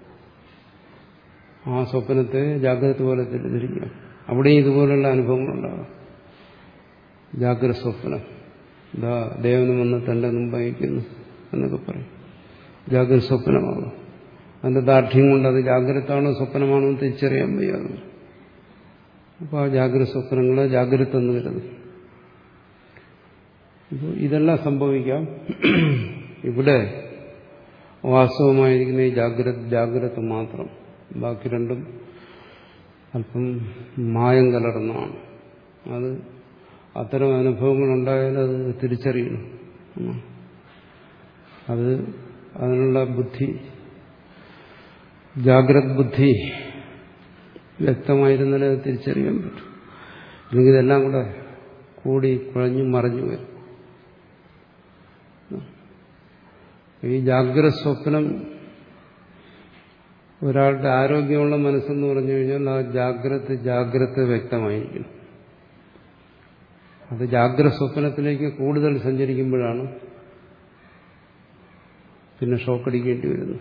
S1: ആ സ്വപ്നത്തെ ജാഗ്രത പോലെ തെറ്റിദ്ധരിക്കാം. അവിടെയും ഇതുപോലുള്ള അനുഭവങ്ങളുണ്ടാകാം. ജാഗ്രത സ്വപ്നം, ഇതാ ദേവനും വന്ന് തന്റെ മുമ്പയക്കുന്നു എന്നൊക്കെ പറയും. ജാഗ്രത സ്വപ്നമാകും. അതിന്റെ ദാർഢ്യം കൊണ്ട് അത് ജാഗ്രതാണോ സ്വപ്നമാണോ എന്ന് തിരിച്ചറിയാൻ വയ്യാതെ. അപ്പോൾ ആ ജാഗ്രത സ്വപ്നങ്ങളെ ജാഗ്രത എന്ന് വരുന്നു. ഇപ്പോൾ ഇതെല്ലാം സംഭവിക്കാം. ഇവിടെ വാസ്തവമായിരിക്കുന്ന ഈ ജാഗ്രത ജാഗ്രത മാത്രം. ബാക്കി രണ്ടും അല്പം മായം കലർന്നതാണ്. അത് അത്തരം അനുഭവങ്ങൾ ഉണ്ടായാൽ അത് തിരിച്ചറിയണം. അത് അതിനുള്ള ബുദ്ധി, ജാഗ്രത ബുദ്ധി വ്യക്തമായിരുന്നാലേ അത് തിരിച്ചറിയാൻ പറ്റും. അല്ലെങ്കിൽ ഇതെല്ലാം കൂടെ കൂടി കുഴഞ്ഞു മറിഞ്ഞു വരും. ഈ ജാഗ്രത സ്വപ്നം ഒരാളുടെ ആരോഗ്യമുള്ള മനസ്സെന്ന് പറഞ്ഞു കഴിഞ്ഞാൽ ആ ജാഗ്രത ജാഗ്രത വ്യക്തമായിരിക്കണം. അത് ജാഗ്രത സ്വപ്നത്തിലേക്ക് കൂടുതൽ സഞ്ചരിക്കുമ്പോഴാണ് പിന്നെ ഷോക്കടിക്കേണ്ടി വരുന്നു.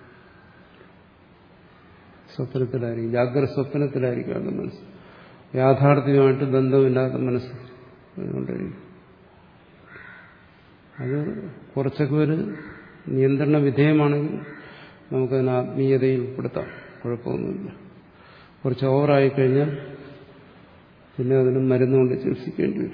S1: സ്വപ്നത്തിലായിരിക്കും, ജാഗ്രത സ്വപ്നത്തിലായിരിക്കും അവരുടെ മനസ്സ്. യാഥാർത്ഥ്യമായിട്ട് ബന്ധമില്ലാത്ത മനസ്സ് കൊണ്ടിരിക്കും. അത് കുറച്ചൊക്കെ ഒരു നിയന്ത്രണ വിധേയമാണെങ്കിൽ നമുക്കതിന് ആത്മീയതയിൽ ഉൾപ്പെടുത്താം, കുഴപ്പമൊന്നുമില്ല. കുറച്ച് ഓവറായിക്കഴിഞ്ഞാൽ പിന്നെ അതിന് മരുന്നുകൊണ്ട് ചികിത്സിക്കേണ്ടി വരും.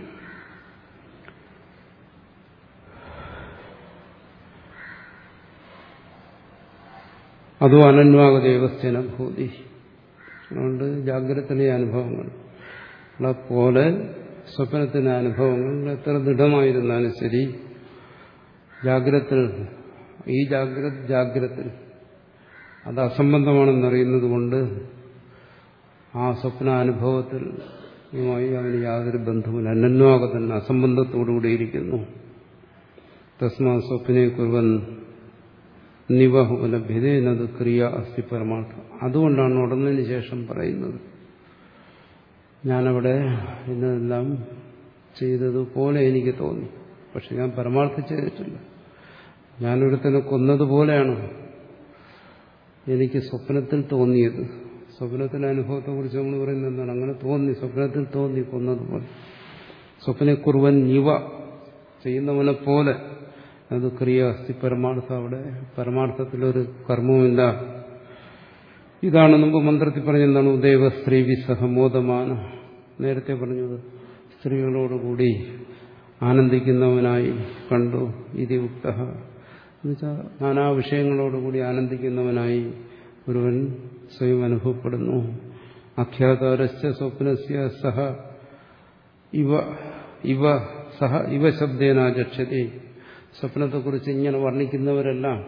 S1: അതോ അനന്വാഗത വ്യവസ്ഥന ഭൂതി. അതുകൊണ്ട് ജാഗ്രതത്തിലെ അനുഭവങ്ങൾ പോലെ സ്വപ്നത്തിലെ അനുഭവങ്ങൾ എത്ര ദൃഢമായിരുന്നാലും ശരി, ജാഗ്രത ഈ ജാഗ്രത ജാഗ്രത അത് അസംബന്ധമാണെന്നറിയുന്നത് കൊണ്ട് ആ സ്വപ്നാനുഭവത്തിലുമായി അവന് യാതൊരു ബന്ധവുമില്ല. അനന്വാഗതൻ അസംബന്ധത്തോടുകൂടിയിരിക്കുന്നു. തസ്മാ സ്വപ്നെ കുർവൻ നിവഹുലഭ്യതേനത് ക്രിയ അസ്തി പരമാർത്ഥം. അതുകൊണ്ടാണ് ഉടനതിന് ശേഷം പറയുന്നത്, ഞാനവിടെ ഇന്നെല്ലാം ചെയ്തതുപോലെ എനിക്ക് തോന്നി, പക്ഷെ ഞാൻ പരമാർത്ഥം ചെയ്തിട്ടില്ല. ഞാനൊരുത്തനെ കൊന്നതുപോലെയാണ് എനിക്ക് സ്വപ്നത്തിൽ തോന്നിയത്. സ്വപ്നത്തിലെ അനുഭവത്തെക്കുറിച്ച് നമ്മൾ പറയുന്നത് എന്താണ്? അങ്ങനെ തോന്നി, സ്വപ്നത്തിൽ തോന്നി കൊന്നതുപോലെ. സ്വപ്നെ കുർവൻ നിവ ചെയ്യുന്നവനെ പോലെ അത് ക്രിയ അസ്തി പരമാർത്ഥം. അവിടെ പരമാർത്ഥത്തിലൊരു കർമ്മവുമില്ല. ഇതാണ് മുമ്പ് മന്ത്രത്തിൽ പറഞ്ഞെന്താണ്? ഉദൈവ സ്ത്രീ വിസഹ മോദമാന. നേരത്തെ പറഞ്ഞത് സ്ത്രീകളോടുകൂടി ആനന്ദിക്കുന്നവനായി കണ്ടു. ഇതി ഉക്ത എന്നുവെച്ചാൽ നാനാ വിഷയങ്ങളോടുകൂടി ആനന്ദിക്കുന്നവനായി ഒരുവൻ സ്വയം അനുഭവപ്പെടുന്നു. അഖ്യാതാരശ്ച സ്വപ്നസ്യ സഹ ഇവ ഇവ സഹ ഇവ ശബ്ദേനാചക്ഷതി. സ്വപ്നത്തെക്കുറിച്ച് ഇങ്ങനെ വർണ്ണിക്കുന്നവരെല്ലാം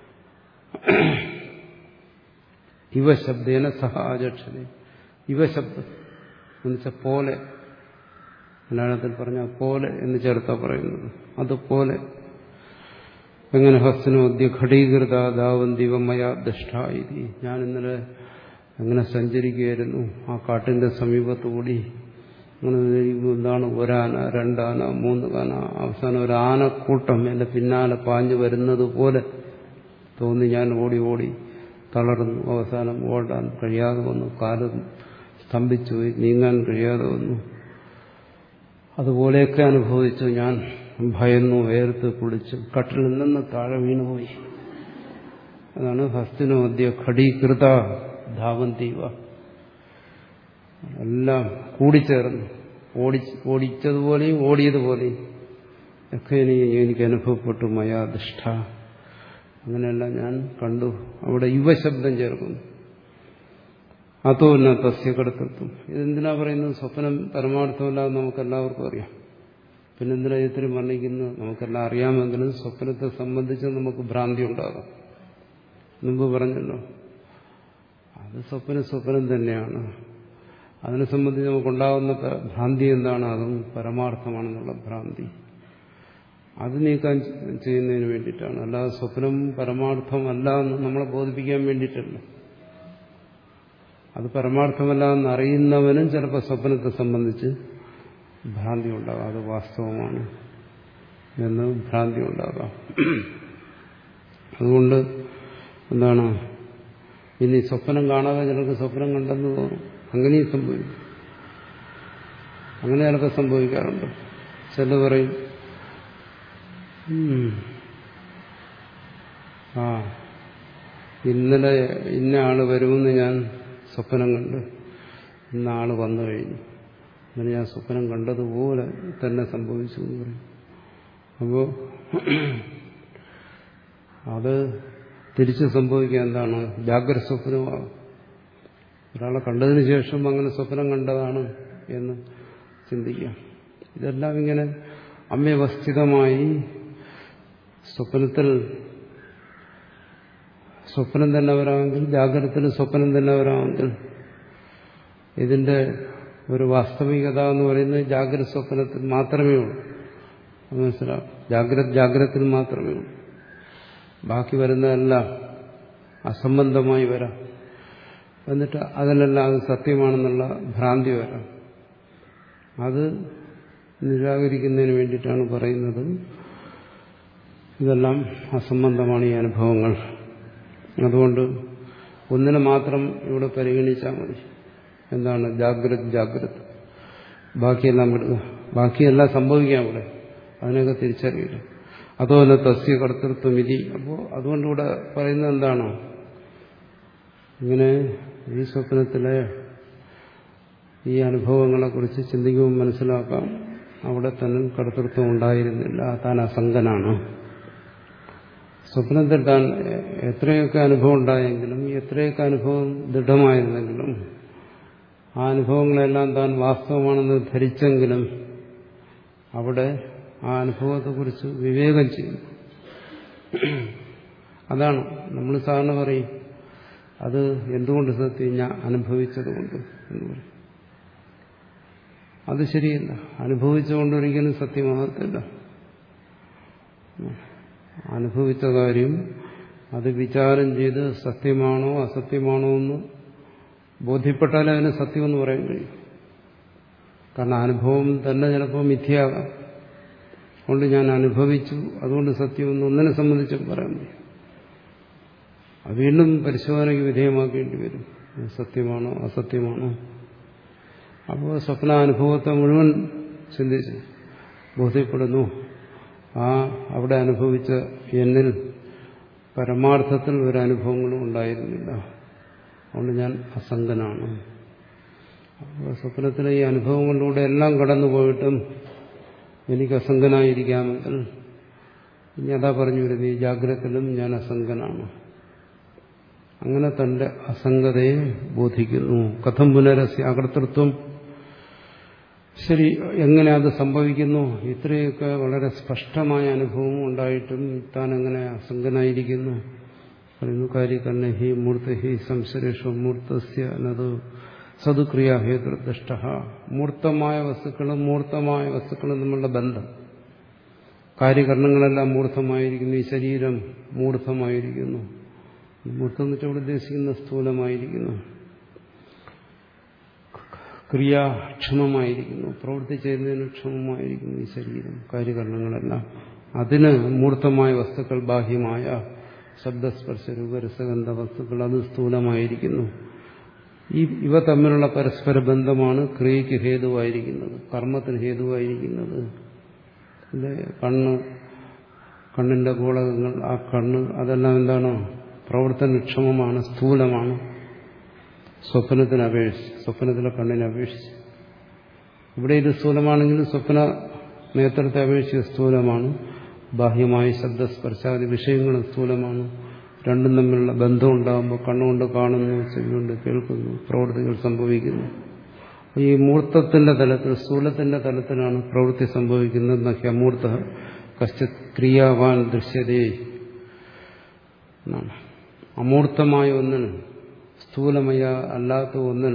S1: ഇവ ശബ്ദേന സഹ ആചക്ഷതി. ഇവ ശബ്ദം എന്നുവെച്ചാൽ പോലെ, മലയാളത്തിൽ പറഞ്ഞ പോലെ എന്ന് ചേർത്താ പറയുന്നത്. അതുപോലെ എങ്ങനെ ഹസ്തനോ അദ്യ ഘടീകൃത ധാവന്തിവമയ ദഷ്ടായി. ഞാൻ ഇന്നലെ അങ്ങനെ സഞ്ചരിക്കുകയായിരുന്നു ആ കാട്ടിന്റെ സമീപത്തുകൂടി. അങ്ങനെ എന്താണ്, ഒരാന, രണ്ടാന, മൂന്ന് കാന, അവസാനം ഒരു ആനക്കൂട്ടം എന്റെ പിന്നാലെ പാഞ്ഞു വരുന്നത് പോലെ തോന്നി. ഞാൻ ഓടി ഓടി തളർന്നു. അവസാനം ഓടാൻ കഴിയാതെ വന്നു. കാല് സ്തംഭിച്ചു, നീങ്ങാൻ കഴിയാതെ വന്നു. അതുപോലെയൊക്കെ അനുഭവിച്ചു. ഞാൻ ഭയന്നു, വേർത്ത് കുളിച്ചു, കട്ടിൽ നിന്ന് താഴെ വീണുപോയി. അതാണ് ഹസ്തിനോദ്യ ഘടീകൃത ധാവന്തീവ. എല്ലാം കൂടിച്ചേർന്നു. ഓടി ഓടിച്ചതുപോലെയും ഓടിയതുപോലെയും ഒക്കെ എനിക്ക് അനുഭവപ്പെട്ടു. മയാ ദുഷ്ട. അങ്ങനെയെല്ലാം ഞാൻ കണ്ടു. അവിടെ യുവശബ്ദം ചേർക്കുന്നു. അതോ ന തസ്യ കടത്തത്വം. ഇതെന്തിനാ പറയുന്നത്? സ്വപ്നം പരമാർത്ഥമല്ലാതെ നമുക്കെല്ലാവർക്കും അറിയാം. പിന്നെന്തിനാ ഇത്തിരി വർണ്ണിക്കുന്നത്? നമുക്കെല്ലാം അറിയാമെങ്കിലും സ്വപ്നത്തെ സംബന്ധിച്ച് നമുക്ക് ഭ്രാന്തി ഉണ്ടാകാം. മുമ്പ് പറഞ്ഞല്ലോ, അത് സ്വപ്നം സ്വപ്നം തന്നെയാണ്. അതിനെ സംബന്ധിച്ച് നമുക്കുണ്ടാകുന്ന ഭ്രാന്തി എന്താണ്? അതും പരമാർത്ഥമാണെന്നുള്ള ഭ്രാന്തി. അത് നീക്കാൻ ചെയ്യുന്നതിന് വേണ്ടിയിട്ടാണ്. അല്ലാതെ സ്വപ്നം പരമാർത്ഥമല്ല എന്ന് നമ്മളെ ബോധിപ്പിക്കാൻ വേണ്ടിയിട്ടല്ല. അത് പരമാർത്ഥമല്ല എന്ന് അറിയുന്നവനും ചിലപ്പോൾ സ്വപ്നത്തെ സംബന്ധിച്ച് ഭ്രാന്തി ഉണ്ടാകാം. അത് വാസ്തവമാണ് എന്ന് ഭ്രാന്തി ഉണ്ടാകാം. അതുകൊണ്ട് എന്താണ്, ഇനി സ്വപ്നം കാണാതെ ചിലർക്ക് സ്വപ്നം കണ്ടെന്ന് തോന്നും. അങ്ങനെയും സംഭവിക്കും. അങ്ങനെ ചിലപ്പോൾ സംഭവിക്കാറുണ്ട്. ചില പറയും, ആ ഇന്നലെ ഇന്ന ആള് വരുമെന്ന് ഞാൻ സ്വപ്നം കണ്ട്, ഇന്ന ആള് വന്നു കഴിഞ്ഞു, അങ്ങനെ ഞാൻ സ്വപ്നം കണ്ടതുപോലെ തന്നെ സംഭവിച്ചു എന്ന് പറയും. അപ്പോൾ അത് തിരിച്ച് സംഭവിക്കുക എന്താണ്? ജാഗ്രത സ്വപ്നമാകും. ഒരാളെ കണ്ടതിന് ശേഷം അങ്ങനെ സ്വപ്നം കണ്ടതാണ് എന്ന് ചിന്തിക്കാം. ഇതെല്ലാം ഇങ്ങനെ അവ്യവസ്ഥിതമായി സ്വപ്നത്തിൽ സ്വപ്നം തന്നെ വരാമെങ്കിൽ, ജാഗ്രതത്തിൽ സ്വപ്നം തന്നെ വരാമെങ്കിൽ, ഇതിന്റെ ഒരു വാസ്തവികത എന്ന് പറയുന്നത് ജാഗ്രത സ്വപ്നത്തിൽ മാത്രമേ ഉള്ളൂ. മനസ്സിലാവും. ജാഗ്രത ജാഗ്രതത്തിൽ മാത്രമേ ഉള്ളൂ. ബാക്കി വരുന്നതെല്ലാം അസംബന്ധമായി വരാം. എന്നിട്ട് അതിലെല്ലാം അത് സത്യമാണെന്നുള്ള ഭ്രാന്തി വരാം. അത് നിരാകരിക്കുന്നതിന് വേണ്ടിയിട്ടാണ് പറയുന്നത് ഇതെല്ലാം അസംബന്ധമാണ് ഈ അനുഭവങ്ങൾ. അതുകൊണ്ട് ഒന്നിനെ മാത്രം ഇവിടെ പരിഗണിച്ചാൽ മതി. എന്താണ്? ജാഗ്രത ജാഗ്രത. ബാക്കിയെല്ലാം വിടുക. ബാക്കിയെല്ലാം സംഭവിക്കാം ഇവിടെ. അതിനൊക്കെ തിരിച്ചറിയില്ല. അതുപോലെ തസ്യ കർത്തൃത്വം വിധി. അപ്പോൾ അതുകൊണ്ടിവിടെ പറയുന്നത് എന്താണോ, ഇങ്ങനെ ഈ സ്വപ്നത്തിലെ ഈ അനുഭവങ്ങളെക്കുറിച്ച് ചിന്തിക്കുമ്പോൾ മനസ്സിലാക്കാം, അവിടെ തന്നെ കർത്തൃത്വം ഉണ്ടായിരുന്നില്ല, താൻ അസംഗനാണ്. സ്വപ്നത്തിൽ താൻ എത്രയൊക്കെ അനുഭവം ഉണ്ടായെങ്കിലും, എത്രയൊക്കെ അനുഭവം ദൃഢമായിരുന്നെങ്കിലും ആ അനുഭവങ്ങളെല്ലാം താൻ വാസ്തവമാണെന്ന് ധരിച്ചെങ്കിലും അവിടെ ആ അനുഭവത്തെക്കുറിച്ച് വിവേകം ചെയ്യും. അതാണ് നമ്മൾ സാധാരണ പറയും, അത് എന്തുകൊണ്ട് സത്യം, ഞാൻ അനുഭവിച്ചത് കൊണ്ട് എന്ന് പറയും. അത് ശരിയല്ല. അനുഭവിച്ചുകൊണ്ടൊരിക്കലും സത്യമാകത്തില്ല. അനുഭവിച്ച കാര്യം അത് വിചാരം ചെയ്ത് സത്യമാണോ അസത്യമാണോ എന്ന് ബോധ്യപ്പെട്ടാലേ അതിന് സത്യമെന്ന് പറയാൻ കഴിയും. കാരണം അനുഭവം തന്നെ ചിലപ്പോൾ മിഥ്യയാകാം. അതുകൊണ്ട് ഞാൻ അനുഭവിച്ചു, അതുകൊണ്ട് സത്യമെന്ന് ഒന്നിനെ സംബന്ധിച്ചും പറയാൻ കഴിയും. അത് വീണ്ടും പരിശോധനയ്ക്ക് വിധേയമാക്കേണ്ടി വരും. സത്യമാണോ അസത്യമാണോ? അപ്പോൾ സ്വപ്നാനുഭവത്തെ മുഴുവൻ ചിന്തിച്ച് ബോധ്യപ്പെടുന്നു, ആ അവിടെ അനുഭവിച്ച എന്നിൽ പരമാർത്ഥത്തിൽ ഒരനുഭവങ്ങളും ഉണ്ടായിരുന്നില്ല, അതുകൊണ്ട് ഞാൻ അസംഗനാണ്. അപ്പോൾ സ്വപ്നത്തിലെ ഈ അനുഭവങ്ങളിലൂടെ എല്ലാം കടന്നുപോയിട്ടും എനിക്ക് അസംഗനായിരിക്കാമെങ്കിൽ ഇനി അതാ പറഞ്ഞു വരുന്നത്, ഈ ജാഗ്രതയിലും ഞാൻ അസംഗനാണ്. അങ്ങനെ തന്റെ അസംഗതയെ ബോധിക്കുന്നു. കഥം പുനരസ്യ അകർത്തൃത്വം, ശരി, എങ്ങനെ അത് സംഭവിക്കുന്നു? ഇത്രയൊക്കെ വളരെ സ്പഷ്ടമായ അനുഭവം ഉണ്ടായിട്ടും താൻ എങ്ങനെ അസംഗനായിരിക്കുന്നു? പറയുന്നു, കാര്യകർണ ഹി മൂർത്ത ഹി സംസരേഷു മൂർത്തസ്യ എന്നത് സദുക്രിയ ഹേതുർദഷ്ട. മൂർത്തമായ വസ്തുക്കളും മൂർത്തമായ വസ്തുക്കളും തമ്മിലുള്ള ബന്ധം, കാര്യകരണങ്ങളെല്ലാം മൂർത്തമായിരിക്കുന്നു, ഈ ശരീരം മൂർത്തമായിരിക്കുന്നു. മൂർത്തം എന്ന് വെച്ചാൽ ഇവിടെ ഉദ്ദേശിക്കുന്ന സ്ഥൂലമായിരിക്കുന്നു, ക്രിയാക്ഷമമായിരിക്കുന്നു, പ്രവൃത്തി ചെയ്യുന്നതിന് ക്ഷമമായിരിക്കുന്നു ഈ ശരീരം, കാര്യകരണങ്ങളെല്ലാം. അതിന് മൂർത്തമായ വസ്തുക്കൾ, ബാഹ്യമായ ശബ്ദസ്പർശ രൂപരസഗന്ധ വസ്തുക്കൾ, അത് സ്ഥൂലമായിരിക്കുന്നു. ഈ ഇവ തമ്മിലുള്ള പരസ്പര ബന്ധമാണ് ക്രിയയ്ക്ക് ഹേതുവായിരിക്കുന്നത്, കർമ്മത്തിന് ഹേതുവായിരിക്കുന്നത്. കണ്ണ്, കണ്ണിന്റെ ഗോളകങ്ങൾ, ആ കണ്ണ്, അതെല്ലാം എന്താണ്? പ്രവർത്തനക്ഷമമാണ്, സ്ഥൂലമാണ്. സ്വപ്നത്തിന് അപേക്ഷിച്ച്, സ്വപ്നത്തിലെ കണ്ണിനെ അപേക്ഷിച്ച് ഇവിടെ ഇത് സ്ഥൂലമാണെങ്കിലും സ്വപ്ന നേത്രത്തെ അപേക്ഷിച്ച് സ്ഥൂലമാണ്. ബാഹ്യമായ ശബ്ദസ്പർശാദി വിഷയങ്ങളും സ്ഥൂലമാണ്. രണ്ടും തമ്മിലുള്ള ബന്ധം ഉണ്ടാകുമ്പോൾ കണ്ണുകൊണ്ട് കാണുന്നു, ചെവികൊണ്ട് കേൾക്കുന്നു, പ്രവൃത്തികൾ സംഭവിക്കുന്നു. ഈ മൂർത്തത്തിന്റെ തലത്തിൽ, സ്ഥൂലത്തിന്റെ തലത്തിലാണ് പ്രവൃത്തി സംഭവിക്കുന്നത്. നഹ്യ അമൂർത്ത കശ്ചിത് ക്രിയാവാൻ ദൃശ്യതേ എന്നാണ്. അമൂർത്തമായ ഒന്നിൽ, സ്ഥൂലമയ അല്ലാത്ത ഒന്നിൽ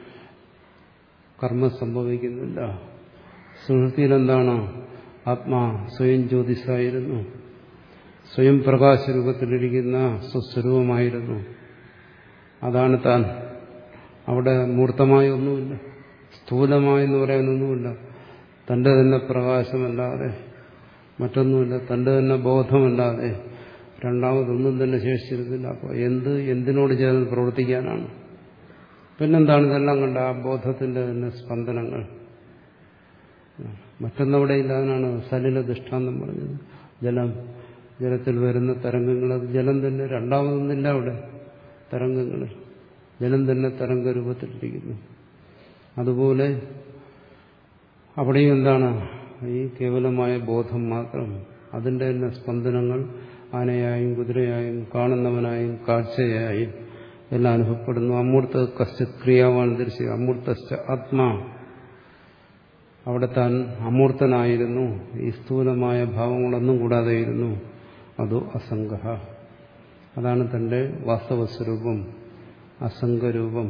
S1: കർമ്മം സംഭവിക്കുന്നില്ല. സുഹൃത്തിയിൽ എന്താണ്? ആത്മാ സ്വയം ജ്യോതിസായിരുന്നു, സ്വയം പ്രകാശരൂപത്തിലിരിക്കുന്ന സ്വസ്വരൂപമായിരുന്നു. അതാണ് താൻ. അവിടെ മൂർത്തമായ ഒന്നുമില്ല, സ്ഥൂലമായെന്ന് പറയാനൊന്നുമില്ല. തന്റെ തന്നെ പ്രകാശമല്ലാതെ മറ്റൊന്നുമില്ല, തന്റെ തന്നെ ബോധമല്ലാതെ രണ്ടാമതൊന്നും തന്നെ ശേഷിച്ചിരുന്നില്ല. അപ്പോൾ എന്ത് എന്തിനോട് ചേർന്ന് പ്രവർത്തിക്കാനാണ്? പിന്നെന്താണ് ഇതെല്ലാം കണ്ട ആ ബോധത്തിന്റെ തന്നെ സ്പന്ദനങ്ങൾ? മറ്റൊന്നവിടെ ഇല്ല. അതിനാണ് സലില ദൃഷ്ടാന്തം പറഞ്ഞത്. ജലം, ജലത്തിൽ വരുന്ന തരംഗങ്ങൾ, അത് ജലം തന്നെ, രണ്ടാമതൊന്നില്ല അവിടെ തരംഗങ്ങൾ. ജലം തന്നെ തരംഗരൂപത്തിലിരിക്കുന്നു. അതുപോലെ അവിടെയും എന്താണ്? ഈ കേവലമായ ബോധം മാത്രം, അതിന്റെ തന്നെ സ്പന്ദനങ്ങൾ ആനയായും കുതിരയായും കാണുന്നവനായും കാഴ്ചയായും എല്ലാം അനുഭവപ്പെടുന്നു. അമൂർത്ത കശ്ചിത് ക്രിയാവാൻ ദൃശ്യ അമൂർത്ത ആത്മാ, അവിടെ താൻ അമൂർത്തനായിരുന്നു, ഈ സ്ഥൂലമായ ഭാവങ്ങളൊന്നും കൂടാതെയിരുന്നു. അതോ അസംഗ, അതാണ് തന്റെ വാസ്തവസ്വരൂപം, അസംഗരൂപം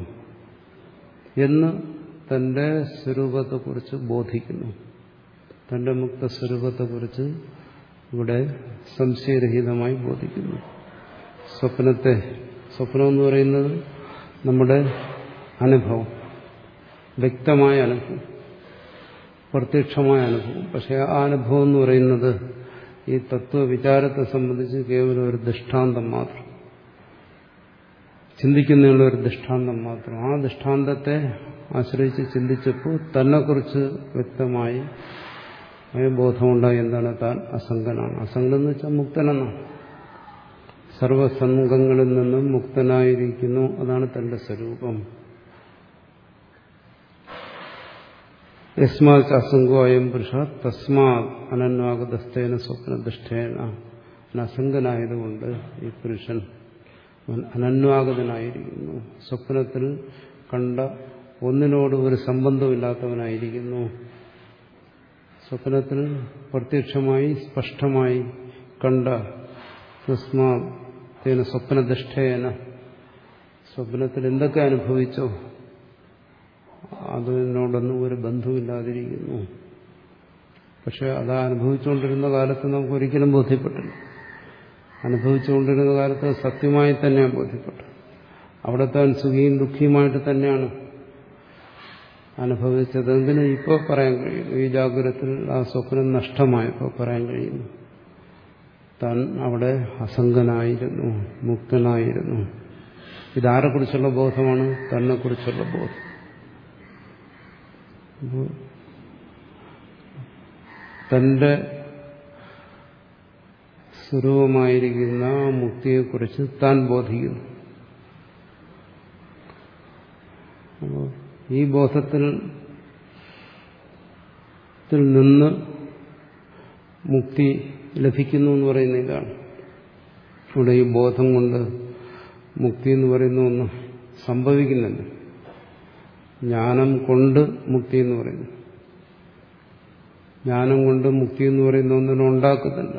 S1: എന്ന് തന്റെ സ്വരൂപത്തെക്കുറിച്ച് ബോധിക്കുന്നു. തന്റെ മുക്തസ്വരൂപത്തെക്കുറിച്ച് ഇവിടെ സംശയരഹിതമായി ബോധിക്കുന്നു. സ്വപ്നത്തെ, സ്വപ്നം എന്ന് പറയുന്നത് നമ്മുടെ അനുഭവം, വ്യക്തമായ അനുഭവം, പ്രത്യക്ഷമായ അനുഭവം. പക്ഷെ ആ അനുഭവം എന്ന് പറയുന്നത് ഈ തത്വവിചാരത്തെ സംബന്ധിച്ച് കേവലം ഒരു ദൃഷ്ടാന്തം മാത്രം, ചിന്തിക്കുന്നതിനുള്ള ഒരു ദൃഷ്ടാന്തം മാത്രം. ആ ദൃഷ്ടാന്തത്തെ ആശ്രയിച്ച് ചിന്തിച്ചപ്പോൾ തന്നെക്കുറിച്ച് വ്യക്തമായി ബോധമുണ്ടായി. എന്താണ്? താൻ അസംഗനാണ്. അസംഗം എന്ന് വെച്ചാൽ മുക്തനെന്നാണ്. സർവസംഗങ്ങളിൽ നിന്നും മുക്തനായിരിക്കുന്നു. അതാണ് തന്റെ സ്വരൂപം. യസ്മാത് അസംഗോ അയം പുരുഷ തസ്മാത് അനന്വാഗതസ്ഥേന സ്വപ്നദൃഷ്ടേന. അസംഗനായതുകൊണ്ട് ഈ പുരുഷൻ അനന്വാഗതനായിരിക്കുന്നു. സ്വപ്നത്തിൽ കണ്ട ഒന്നിനോട് ഒരു സംബന്ധമില്ലാത്തവനായിരിക്കുന്നു. സ്വപ്നത്തിൽ പ്രത്യക്ഷമായി സ്പഷ്ടമായി കണ്ട തസ്മാത്തേന സ്വപ്നദൃഷ്ടേന സ്വപ്നത്തിൽ എന്തൊക്കെ അനുഭവിച്ചോ അതിനോടൊന്നും ഒരു ബന്ധമില്ലാതിരിക്കുന്നു. പക്ഷെ അത് അനുഭവിച്ചുകൊണ്ടിരുന്ന കാലത്ത് നമുക്ക് ഒരിക്കലും ബോധ്യപ്പെട്ടില്ല. അനുഭവിച്ചുകൊണ്ടിരുന്ന കാലത്ത് സത്യമായി തന്നെയാണ് ബോധ്യപ്പെട്ടത്. അവിടെ താൻ സുഖിയും ദുഃഖിയുമായിട്ട് തന്നെയാണ് അനുഭവിച്ചതെങ്കിലും ഇപ്പോൾ പറയാൻ കഴിയുന്നു. ഈ ജാഗ്രതത്തിൽ ആ സ്വപ്നം നഷ്ടമായപ്പോൾ പറയാൻ കഴിയുന്നു താൻ അവിടെ അസംഗനായിരുന്നു, മുക്തനായിരുന്നു. ഇതാരെക്കുറിച്ചുള്ള ബോധമാണ്? തന്നെക്കുറിച്ചുള്ള ബോധം. തന്റെ സ്വരൂപമായിരിക്കുന്ന മുക്തിയെക്കുറിച്ച് താൻ ബോധിക്കുന്നു. അപ്പോൾ ഈ ബോധത്തിൽ നിന്ന് മുക്തി ലഭിക്കുന്നു എന്ന് പറയുന്ന ഇതാണ്. ഇവിടെ ഈ ബോധം കൊണ്ട് മുക്തി എന്ന് പറയുന്ന ഒന്ന് സംഭവിക്കുന്നില്ല. ജ്ഞാനം കൊണ്ട് മുക്തി എന്ന് പറയുന്നു. ജ്ഞാനം കൊണ്ട് മുക്തി എന്ന് പറയുന്ന ഒന്നിനും ഉണ്ടാക്കുന്നില്ല.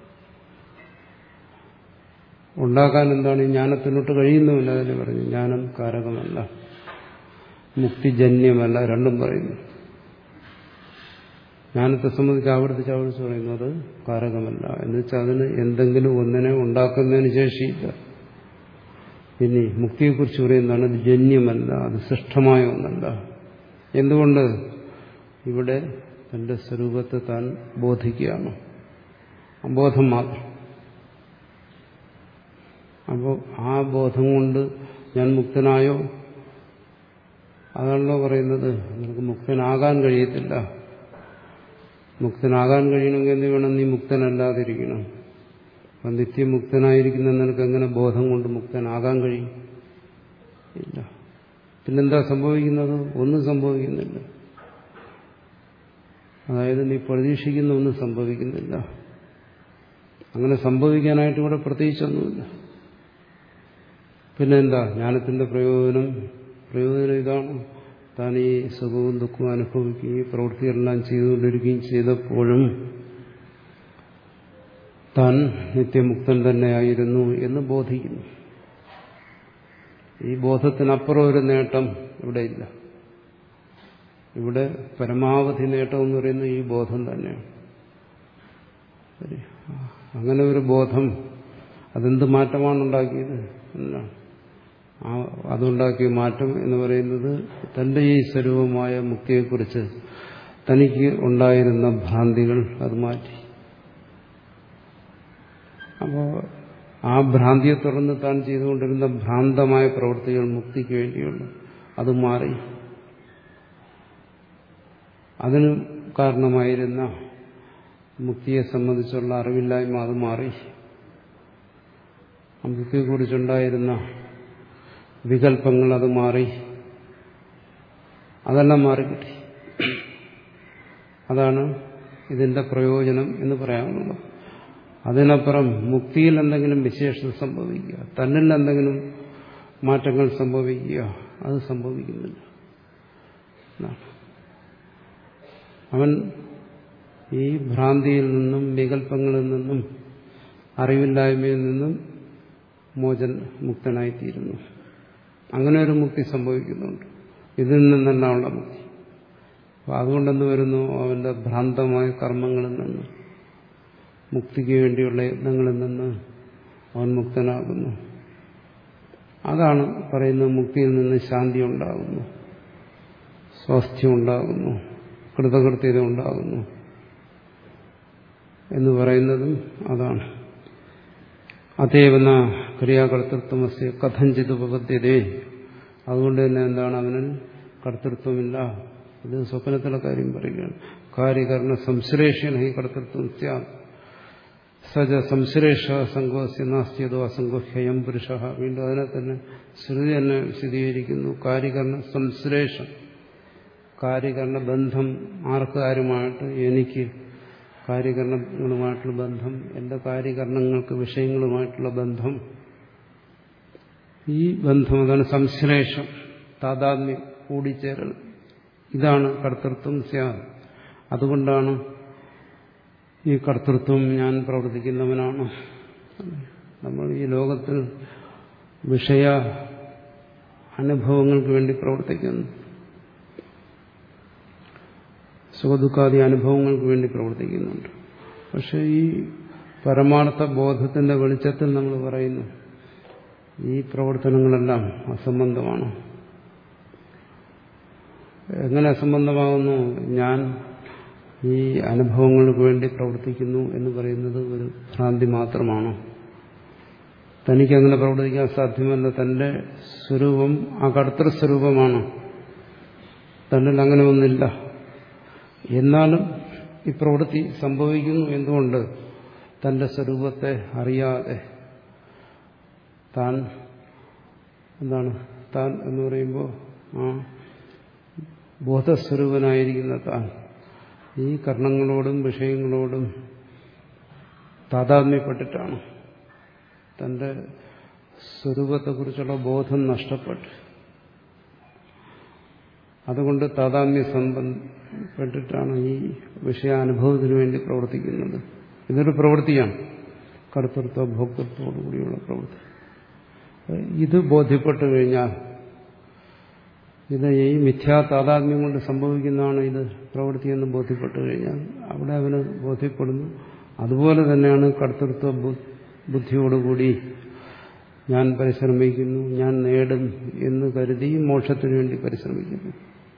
S1: ഉണ്ടാക്കാൻ എന്താണ്? ഈ ജ്ഞാനത്തിനോട്ട് കഴിയുന്നുമില്ല. അതിന് പറഞ്ഞു ജ്ഞാനം കാരകമല്ല, മുക്തിജന്യമല്ല, രണ്ടും പറയുന്നു. ജ്ഞാനത്തെ സംബന്ധിച്ച് ആവർത്തിച്ച് ആവർത്തിച്ച് പറയുന്നത് കാരകമല്ല എന്ന് വെച്ചാൽ അതിന് എന്തെങ്കിലും ഒന്നിനെ ഉണ്ടാക്കുന്നതിന് ശേഷിയില്ല. ഇനി മുക്തിയെക്കുറിച്ച് പറയുന്നതാണ് അത് ജന്യമല്ല, അത് സൃഷ്ടമായ ഒന്നല്ല. എന്തുകൊണ്ട്? ഇവിടെ തന്റെ സ്വരൂപത്തെ താൻ ബോധിക്കുകയാണ്. ബോധം മാത്രം. അപ്പോൾ ആ ബോധം കൊണ്ട് ഞാൻ മുക്തനായോ? അതാണല്ലോ പറയുന്നത്. നിനക്ക് മുക്തനാകാൻ കഴിയത്തില്ല. മുക്തനാകാൻ കഴിയണമെങ്കിൽ എന്ത് വേണം? നീ മുക്തനല്ലാതിരിക്കണം. അപ്പം നിത്യമുക്തനായിരിക്കുന്ന നിനക്ക് എങ്ങനെ ബോധം കൊണ്ട് മുക്തനാകാൻ കഴിയും? ഇല്ല. പിന്നെന്താ സംഭവിക്കുന്നത്? ഒന്നും സംഭവിക്കുന്നില്ല. അതായത് നീ പ്രതീക്ഷിക്കുന്ന ഒന്നും സംഭവിക്കുന്നില്ല. അങ്ങനെ സംഭവിക്കാനായിട്ട് ഇവിടെ പ്രത്യേകിച്ചൊന്നുമില്ല. പിന്നെന്താ ജ്ഞാനത്തിന്റെ പ്രയോജനം? പ്രയോജനം ഇതാണ്. താൻ ഈ സുഖവും ദുഃഖവും അനുഭവിക്കുകയും പ്രവൃത്തികളെല്ലാം ചെയ്തുകൊണ്ടിരിക്കുകയും ചെയ്തപ്പോഴും താൻ നിത്യമുക്തൻ തന്നെയായിരുന്നു എന്ന് ബോധിക്കുന്നു. ഈ ബോധത്തിനപ്പുറം ഒരു നേട്ടം ഇവിടെ ഇല്ല. ഇവിടെ പരമാവധി നേട്ടം എന്ന് പറയുന്നത് ഈ ബോധം തന്നെയാണ്. അങ്ങനെ ഒരു ബോധം അതെന്ത് മാറ്റമാണ് ഉണ്ടാക്കിയത്? എന്നാണ് അതുണ്ടാക്കിയ മാറ്റം എന്ന് പറയുന്നത് തന്റെ ഈ സ്വരൂപമായ മുക്തിയെക്കുറിച്ച് തനിക്ക് ഉണ്ടായിരുന്ന ഭ്രാന്തികൾ അത് മാറ്റി. അപ്പോൾ ആ ഭ്രാന്തിയെ തുടർന്ന് താൻ ചെയ്തുകൊണ്ടിരുന്ന ഭ്രാന്തമായ പ്രവൃത്തികൾ മുക്തിക്ക് വേണ്ടിയുള്ള അത് മാറി. അതിന് കാരണമായിരുന്ന മുക്തിയെ സംബന്ധിച്ചുള്ള അറിവില്ലായ്മ അത് മാറി. മുക്തിയെക്കുറിച്ചുണ്ടായിരുന്ന വികല്പങ്ങൾ അത് മാറി. അതെല്ലാം മാറിക്കിട്ടി. അതാണ് ഇതിന്റെ പ്രയോജനം എന്ന് പറയാനുള്ളത്. അതിനപ്പുറം മുക്തിയിൽ എന്തെങ്കിലും വിശേഷത സംഭവിക്കുക, തന്നിൽ എന്തെങ്കിലും മാറ്റങ്ങൾ സംഭവിക്കുക, അത് സംഭവിക്കുന്നില്ല. അവൻ ഈ ഭ്രാന്തിയിൽ നിന്നും വികല്പങ്ങളിൽ നിന്നും അറിവില്ലായ്മയിൽ നിന്നും മോചൻ മുക്തനായിത്തീരുന്നു. അങ്ങനെ ഒരു മുക്തി സംഭവിക്കുന്നുണ്ട്. ഇതിൽ നിന്നെല്ലാമുള്ള മുക്തി. അപ്പം അതുകൊണ്ടെന്ന് വരുന്നു? അവന്റെ ഭ്രാന്തമായ കർമ്മങ്ങളിൽ നിന്ന്, മുക്തിക്ക് വേണ്ടിയുള്ള യത്നങ്ങളിൽ നിന്ന് അവൻ മുക്തനാകുന്നു. അതാണ് പറയുന്നത്. മുക്തിയിൽ നിന്ന് ശാന്തി ഉണ്ടാകുന്നു, സ്വാസ്ഥ്യം ഉണ്ടാകുന്നു, കൃതകൃത്യത ഉണ്ടാകുന്നു എന്ന് പറയുന്നതും അതാണ്. അതേവന ക്രിയാകർത്തൃത്വമസ്യ കഥഞ്ചിത് ഉപപദ്ധ്യതേ. അതുകൊണ്ട് തന്നെ എന്താണ്? അവന് കർത്തൃത്വമില്ല. ഇത് സ്വപ്നത്തിലെ കാര്യം പറയുകയാണ്. കാര്യകരണ സംശ്ലേഷണ ഹി കർത്തൃത്വം സ്യാം സജ സംശ്ലേഷ സംഘോസ്യ നാസ്തിയതോ അസംഘോഹ്യം പുരുഷ. വീണ്ടും അതിനെ തന്നെ ശ്രുതി തന്നെ വിശദീകരിക്കുന്നു. കാര്യകരണ സംശ്ലേഷം, കാര്യകരണ ബന്ധം ആർക്ക് ആരുമായിട്ട്? എനിക്ക് കാര്യകരണങ്ങളുമായിട്ടുള്ള ബന്ധം, എന്റെ കാര്യകരണങ്ങൾക്ക് വിഷയങ്ങളുമായിട്ടുള്ള ബന്ധം. ഈ ബന്ധം അതാണ് സംശ്ലേഷം, താതാത്മ്യം കൂടിച്ചേരൽ. ഇതാണ് കർത്തൃത്വം സ്യാത്. അതുകൊണ്ടാണ് ഈ കർത്തൃത്വം ഞാൻ പ്രവർത്തിക്കുന്നവനാണ്. നമ്മൾ ഈ ലോകത്തിൽ വിഷയ അനുഭവങ്ങൾക്ക് വേണ്ടി പ്രവർത്തിക്കുന്നു, സുഖദുഃഖാദി അനുഭവങ്ങൾക്ക് വേണ്ടി പ്രവർത്തിക്കുന്നുണ്ട്. പക്ഷെ ഈ പരമാർത്ഥ ബോധത്തിന്റെ വെളിച്ചത്തിൽ നമ്മൾ പറയുന്നു ഈ പ്രവർത്തനങ്ങളെല്ലാം അസംബന്ധമാണ്. എങ്ങനെ അസംബന്ധമാകുന്നു? ഞാൻ ഈ അനുഭവങ്ങൾക്ക് വേണ്ടി പ്രവർത്തിക്കുന്നു എന്ന് പറയുന്നത് ഒരു ഭ്രാന്തി മാത്രമാണ്. തനിക്കങ്ങനെ പ്രവർത്തിക്കാൻ സാധ്യമല്ല. തന്റെ സ്വരൂപം അകർത്തൃസ്വരൂപമാണ്. തന്നിൽ അങ്ങനെ ഒന്നില്ല. എന്നാലും ഈ പ്രവൃത്തി സംഭവിക്കുന്നു. എന്തുകൊണ്ട്? തന്റെ സ്വരൂപത്തെ അറിയാതെ. താൻ എന്താണ്? താൻ എന്ന് പറയുമ്പോൾ ആ ബോധസ്വരൂപനായിരിക്കുന്ന താൻ ഈ കർണങ്ങളോടും വിഷയങ്ങളോടും താതാത്മ്യപ്പെട്ടിട്ടാണ്. തന്റെ സ്വരൂപത്തെക്കുറിച്ചുള്ള ബോധം നഷ്ടപ്പെട്ടു. അതുകൊണ്ട് താതാത്മ്യ സംബന്ധപ്പെട്ടിട്ടാണ് ഈ വിഷയാനുഭവത്തിന് വേണ്ടി പ്രവർത്തിക്കുന്നത്. ഇതൊരു പ്രവൃത്തിയാണ്, കർത്തൃത്വ ഭോക്തൃത്വത്തോടുകൂടിയുള്ള പ്രവൃത്തി. ഇത് ബോധ്യപ്പെട്ടു കഴിഞ്ഞാൽ, ഇത് ഈ മിഥ്യാ താതാത്മ്യം കൊണ്ട് സംഭവിക്കുന്നതാണ് ഇത് പ്രവൃത്തിയെന്ന് ബോധ്യപ്പെട്ടു കഴിഞ്ഞാൽ അവിടെ അവന് ബോധ്യപ്പെടുന്നു. അതുപോലെ തന്നെയാണ് കർത്തൃത്വ ബുദ്ധിയോടുകൂടി ഞാൻ പരിശ്രമിക്കുന്നു, ഞാൻ നേടും എന്ന് കരുതി മോക്ഷത്തിന് വേണ്ടി പരിശ്രമിക്കുന്നു.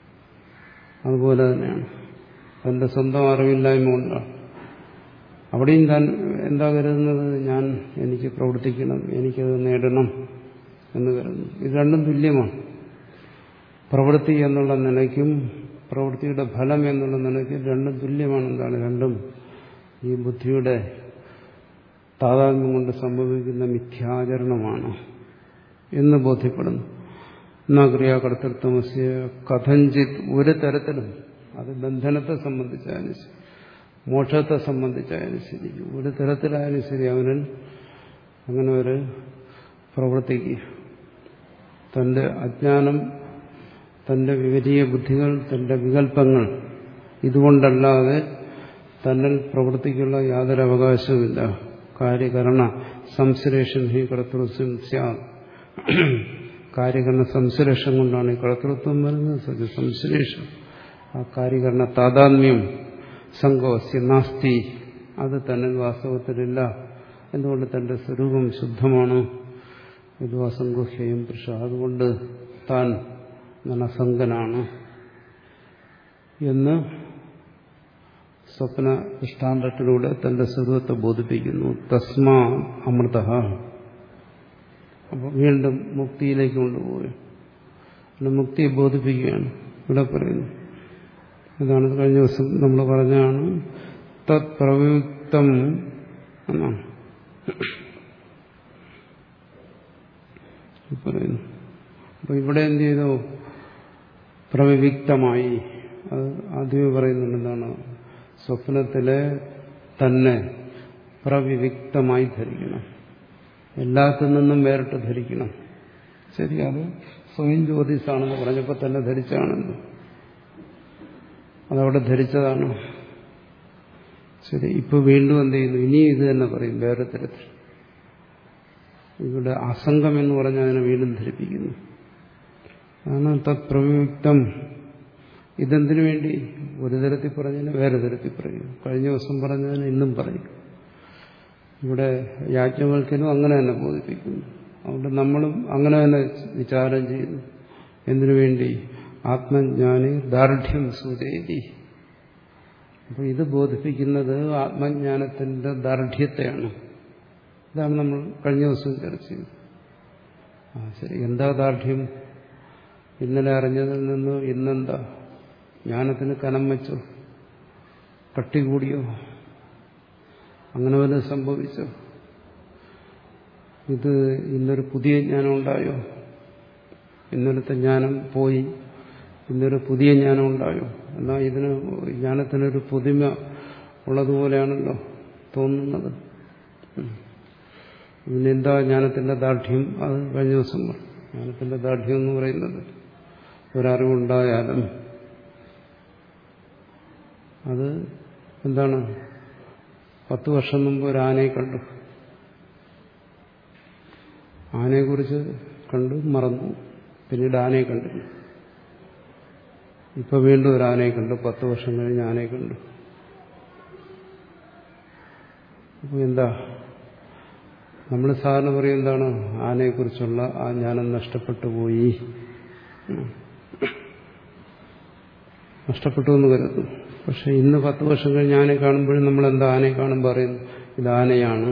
S1: അതുപോലെ തന്നെയാണ് തന്റെ സ്വന്തം അറിവില്ലായ്മ കൊണ്ടാണ്. അവിടെയും താൻ എന്താ കരുതുന്നത്? ഞാൻ എനിക്ക് പ്രവർത്തിക്കണം, എനിക്കത് നേടണം എന്ന് കരുതുന്നു. ഇത് രണ്ടും തുല്യമാണ്. പ്രവൃത്തി എന്നുള്ള നിലയ്ക്കും പ്രവൃത്തിയുടെ ഫലം എന്നുള്ള നിലയ്ക്കും രണ്ടും തുല്യമാണ്. എന്താണ്? രണ്ടും ഈ ബുദ്ധിയുടെ താതാത്മ്യം കൊണ്ട് സംഭവിക്കുന്ന മിഥ്യാചരണമാണ് എന്ന് ബോധ്യപ്പെടുന്നു. എന്നാ ക്രിയാകർത്തൃത്വമസ്യ കഥഞ്ചിത് ഒരു തരത്തിലും, അത് ബന്ധനത്തെ സംബന്ധിച്ചായാലും ശരി, മോക്ഷത്തെ സംബന്ധിച്ചായാലും ശരി, ഒരു തരത്തിലായാലും ശരി, അവനിൽ അങ്ങനെ ഒരു പ്രവൃത്തിക്ക് തന്റെ അജ്ഞാനം, തന്റെ വിപരീയ ബുദ്ധികൾ, തന്റെ വികല്പങ്ങൾ ഇതുകൊണ്ടല്ലാതെ തന്നിൽ പ്രവൃത്തിക്കുള്ള യാതൊരു അവകാശവുമില്ല. കാര്യകരണ സംശ്ലേഷം ഹി കർത്തൃത്വം സ്യാത്. കാര്യകരണ സംശ്ലേഷം കൊണ്ടാണ് ഈ കർത്തൃത്വം വരുന്നത്. സംശ്ലേഷം, ആ കാര്യകരണ താതാത്മ്യം സംഘവസ്യ നാസ്തി, അത് തന്നിൽ വാസ്തവത്തിലില്ല. എന്തുകൊണ്ട്? തന്റെ സ്വരൂപം ശുദ്ധമാണ്. ഇത് അസംഗുഹ്യം പുരുഷ, അതുകൊണ്ട് താൻ അസംഗനാണ് എന്ന് സ്വപ്ന ദൃഷ്ടാന്തത്തിലൂടെ തന്റെ സ്വരൂപത്തെ ബോധിപ്പിക്കുന്നു. തസ്മാ അമൃത. അപ്പോൾ വീണ്ടും മുക്തിയിലേക്ക് കൊണ്ടുപോയി മുക്തിയെ ബോധിപ്പിക്കുകയാണ് ഇവിടെ പറയുന്നു. ഇതാണ് കഴിഞ്ഞ ദിവസം നമ്മൾ പറഞ്ഞാണ് തത് പ്രയുക്തം എന്നാണ് പറയുന്നു. അപ്പൊ ഇവിടെ എന്ത് ചെയ്തു? പ്രവിവിക്തമായി. അത് ആദ്യമേ പറയുന്നുണ്ട്. എന്താണ്? സ്വപ്നത്തിലെ തന്നെ പ്രവിവിക്തമായി ധരിക്കണം, എല്ലാത്തിൽ നിന്നും വേറിട്ട് ധരിക്കണം. ശരി, അത് സ്വയം ജ്യോതിസാണെന്ന് പറഞ്ഞപ്പോൾ തന്നെ ധരിച്ചാണെന്ന്, അതവിടെ ധരിച്ചതാണ്. ശരി, ഇപ്പൊ വീണ്ടും എന്ത് ചെയ്യുന്നു? ഇനിയും ഇത് തന്നെ പറയും വേറെ തരത്തിൽ. ഇവിടെ അസംഗം എന്ന് പറഞ്ഞാൽ അതിനെ വീണ്ടും ധരിപ്പിക്കുന്നു. അതാണ് തത് പ്രവിയുക്തം. ഇതെന്തിനു വേണ്ടി? ഒരു തരത്തിൽ പറഞ്ഞതിന് വേറെ തരത്തിൽ പറയും. കഴിഞ്ഞ ദിവസം പറഞ്ഞതിന് ഇന്നും പറയും. ഇവിടെ യാജ്ഞവൽക്കനും അങ്ങനെ തന്നെ ബോധിപ്പിക്കുന്നു. അതുകൊണ്ട് നമ്മളും അങ്ങനെ തന്നെ വിചാരം ചെയ്യുന്നു. എന്തിനു വേണ്ടി? ആത്മജ്ഞാനി ദാർഢ്യം സൂചയതി. അപ്പോൾ ഇത് ബോധിപ്പിക്കുന്നത് ആത്മജ്ഞാനത്തിന്റെ ദാർഢ്യത്തെയാണ്. ഇതാണ് നമ്മൾ കഴിഞ്ഞ ദിവസം ചർച്ച ചെയ്തത്. ആ ശരി, എന്താ ദാർഢ്യം? ഇന്നലെ അറിഞ്ഞതിൽ നിന്ന് ഇന്നെന്താ ജ്ഞാനത്തിന് കനം വെച്ചോ? കട്ടി കൂടിയോ? അങ്ങനെ വല്ലതും സംഭവിച്ചോ? ഇത് ഇന്നൊരു പുതിയ ജ്ഞാനം ഉണ്ടായോ? ഇന്നലത്തെ ജ്ഞാനം പോയി, ഇന്നൊരു പുതിയ ജ്ഞാനം ഉണ്ടായോ? എന്നാൽ ഇതിന് ജ്ഞാനത്തിനൊരു പുതുമ ഉള്ളതുപോലെയാണല്ലോ തോന്നുന്നത്. ഇതിനെന്താ ജ്ഞാനത്തിന്റെ ദാർഢ്യം? അത് കഴിഞ്ഞ ദിവസം ജ്ഞാനത്തിന്റെ ദാർഢ്യം എന്ന് പറയുന്നത് ഒരറിവുണ്ടായാലും അത് എന്താണ്? പത്ത് വർഷം മുമ്പ് ഒരു ആനയെ കണ്ടു, ആനയെക്കുറിച്ച് കണ്ടു മറന്നു, പിന്നീട് ആനയെ കണ്ടില്ല. ഇപ്പൊ വീണ്ടും ഒരു ആനയെ കണ്ടു, പത്ത് വർഷം കഴിഞ്ഞ് ആനയെ കണ്ടു. അപ്പോൾ എന്താ നമ്മൾ സാധാരണ പറയും, എന്താണ്? ആനയെക്കുറിച്ചുള്ള ആ ജ്ഞാനം നഷ്ടപ്പെട്ടു പോയി, നഷ്ടപ്പെട്ടു എന്ന് കരുതുന്നു. പക്ഷെ ഇന്ന് പത്ത് വർഷം കഴിഞ്ഞ് ആനയെ കാണുമ്പോഴും നമ്മൾ എന്താ ആനയെ കാണുമ്പോൾ പറയുന്നു ഇത് ആനയാണ്.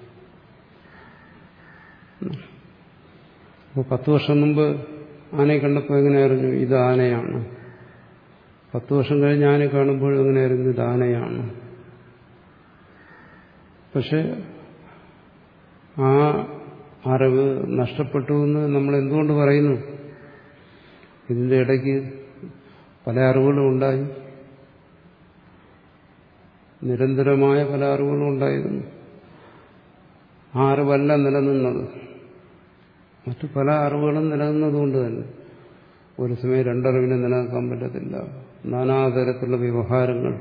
S1: അപ്പോൾ പത്ത് വർഷം മുമ്പ് ആനയെ കണ്ടപ്പോൾ എങ്ങനെ അറിഞ്ഞു ഇത് ആനയാണ്? പത്ത് വർഷം കഴിഞ്ഞ് ആനയെ കാണുമ്പോഴും എങ്ങനെ അറിഞ്ഞു ഇത് ആനയാണ്? പക്ഷെ ആ അറിവ് നഷ്ടപ്പെട്ടു എന്ന് നമ്മൾ എന്തുകൊണ്ട് പറയുന്നു? ഇതിന്റെ ഇടയ്ക്ക് പല അറിവുകളും ഉണ്ടായി, നിരന്തരമായ പല അറിവുകളും ഉണ്ടായിരുന്നു. ആ അറിവല്ല നിലനിന്നത്, മറ്റു പല അറിവുകളും നിലനിന്നതുകൊണ്ട് തന്നെ ഒരു സമയം രണ്ടറിവിനെ നിലനിൽക്കാൻ പറ്റത്തില്ല. നാനാതരത്തിലുള്ള വ്യവഹാരങ്ങൾ,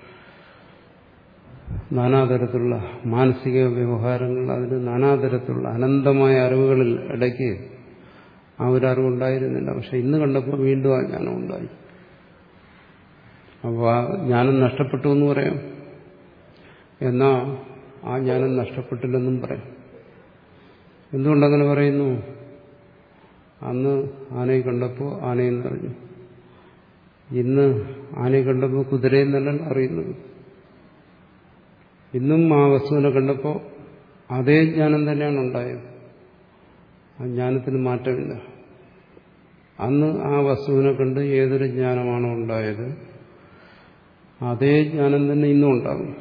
S1: നാനാതരത്തിലുള്ള മാനസിക വ്യവഹാരങ്ങൾ, അതിന് നാനാതരത്തിലുള്ള അനന്തമായ അറിവുകളിൽ ഇടയ്ക്ക് ആ ഒരു അറിവുണ്ടായിരുന്നില്ല. പക്ഷെ ഇന്ന് കണ്ടപ്പോൾ വീണ്ടും ആ ജ്ഞാനം ഉണ്ടായി. അപ്പോൾ ആ ജ്ഞാനം നഷ്ടപ്പെട്ടു എന്ന് പറയാം, എന്നാൽ ആ ജ്ഞാനം നഷ്ടപ്പെട്ടില്ലെന്നും പറയാം. എന്തുകൊണ്ടങ്ങനെ പറയുന്നു? അന്ന് ആനയെ കണ്ടപ്പോൾ ആനയെന്ന് അറിഞ്ഞു, ഇന്ന് ആനയെ കണ്ടപ്പോൾ കുതിരയെന്നല്ല അറിയുന്നത്. ഇന്നും ആ വസ്തുവിനെ കണ്ടപ്പോൾ അതേ ജ്ഞാനം തന്നെയാണ് ഉണ്ടായത്, ആ ജ്ഞാനത്തിന് മാറ്റമില്ല. അന്ന് ആ വസ്തുവിനെ കണ്ട് ഏതൊരു ജ്ഞാനമാണോ ഉണ്ടായത് അതേ ജ്ഞാനം തന്നെ ഇന്നും ഉണ്ടാകും.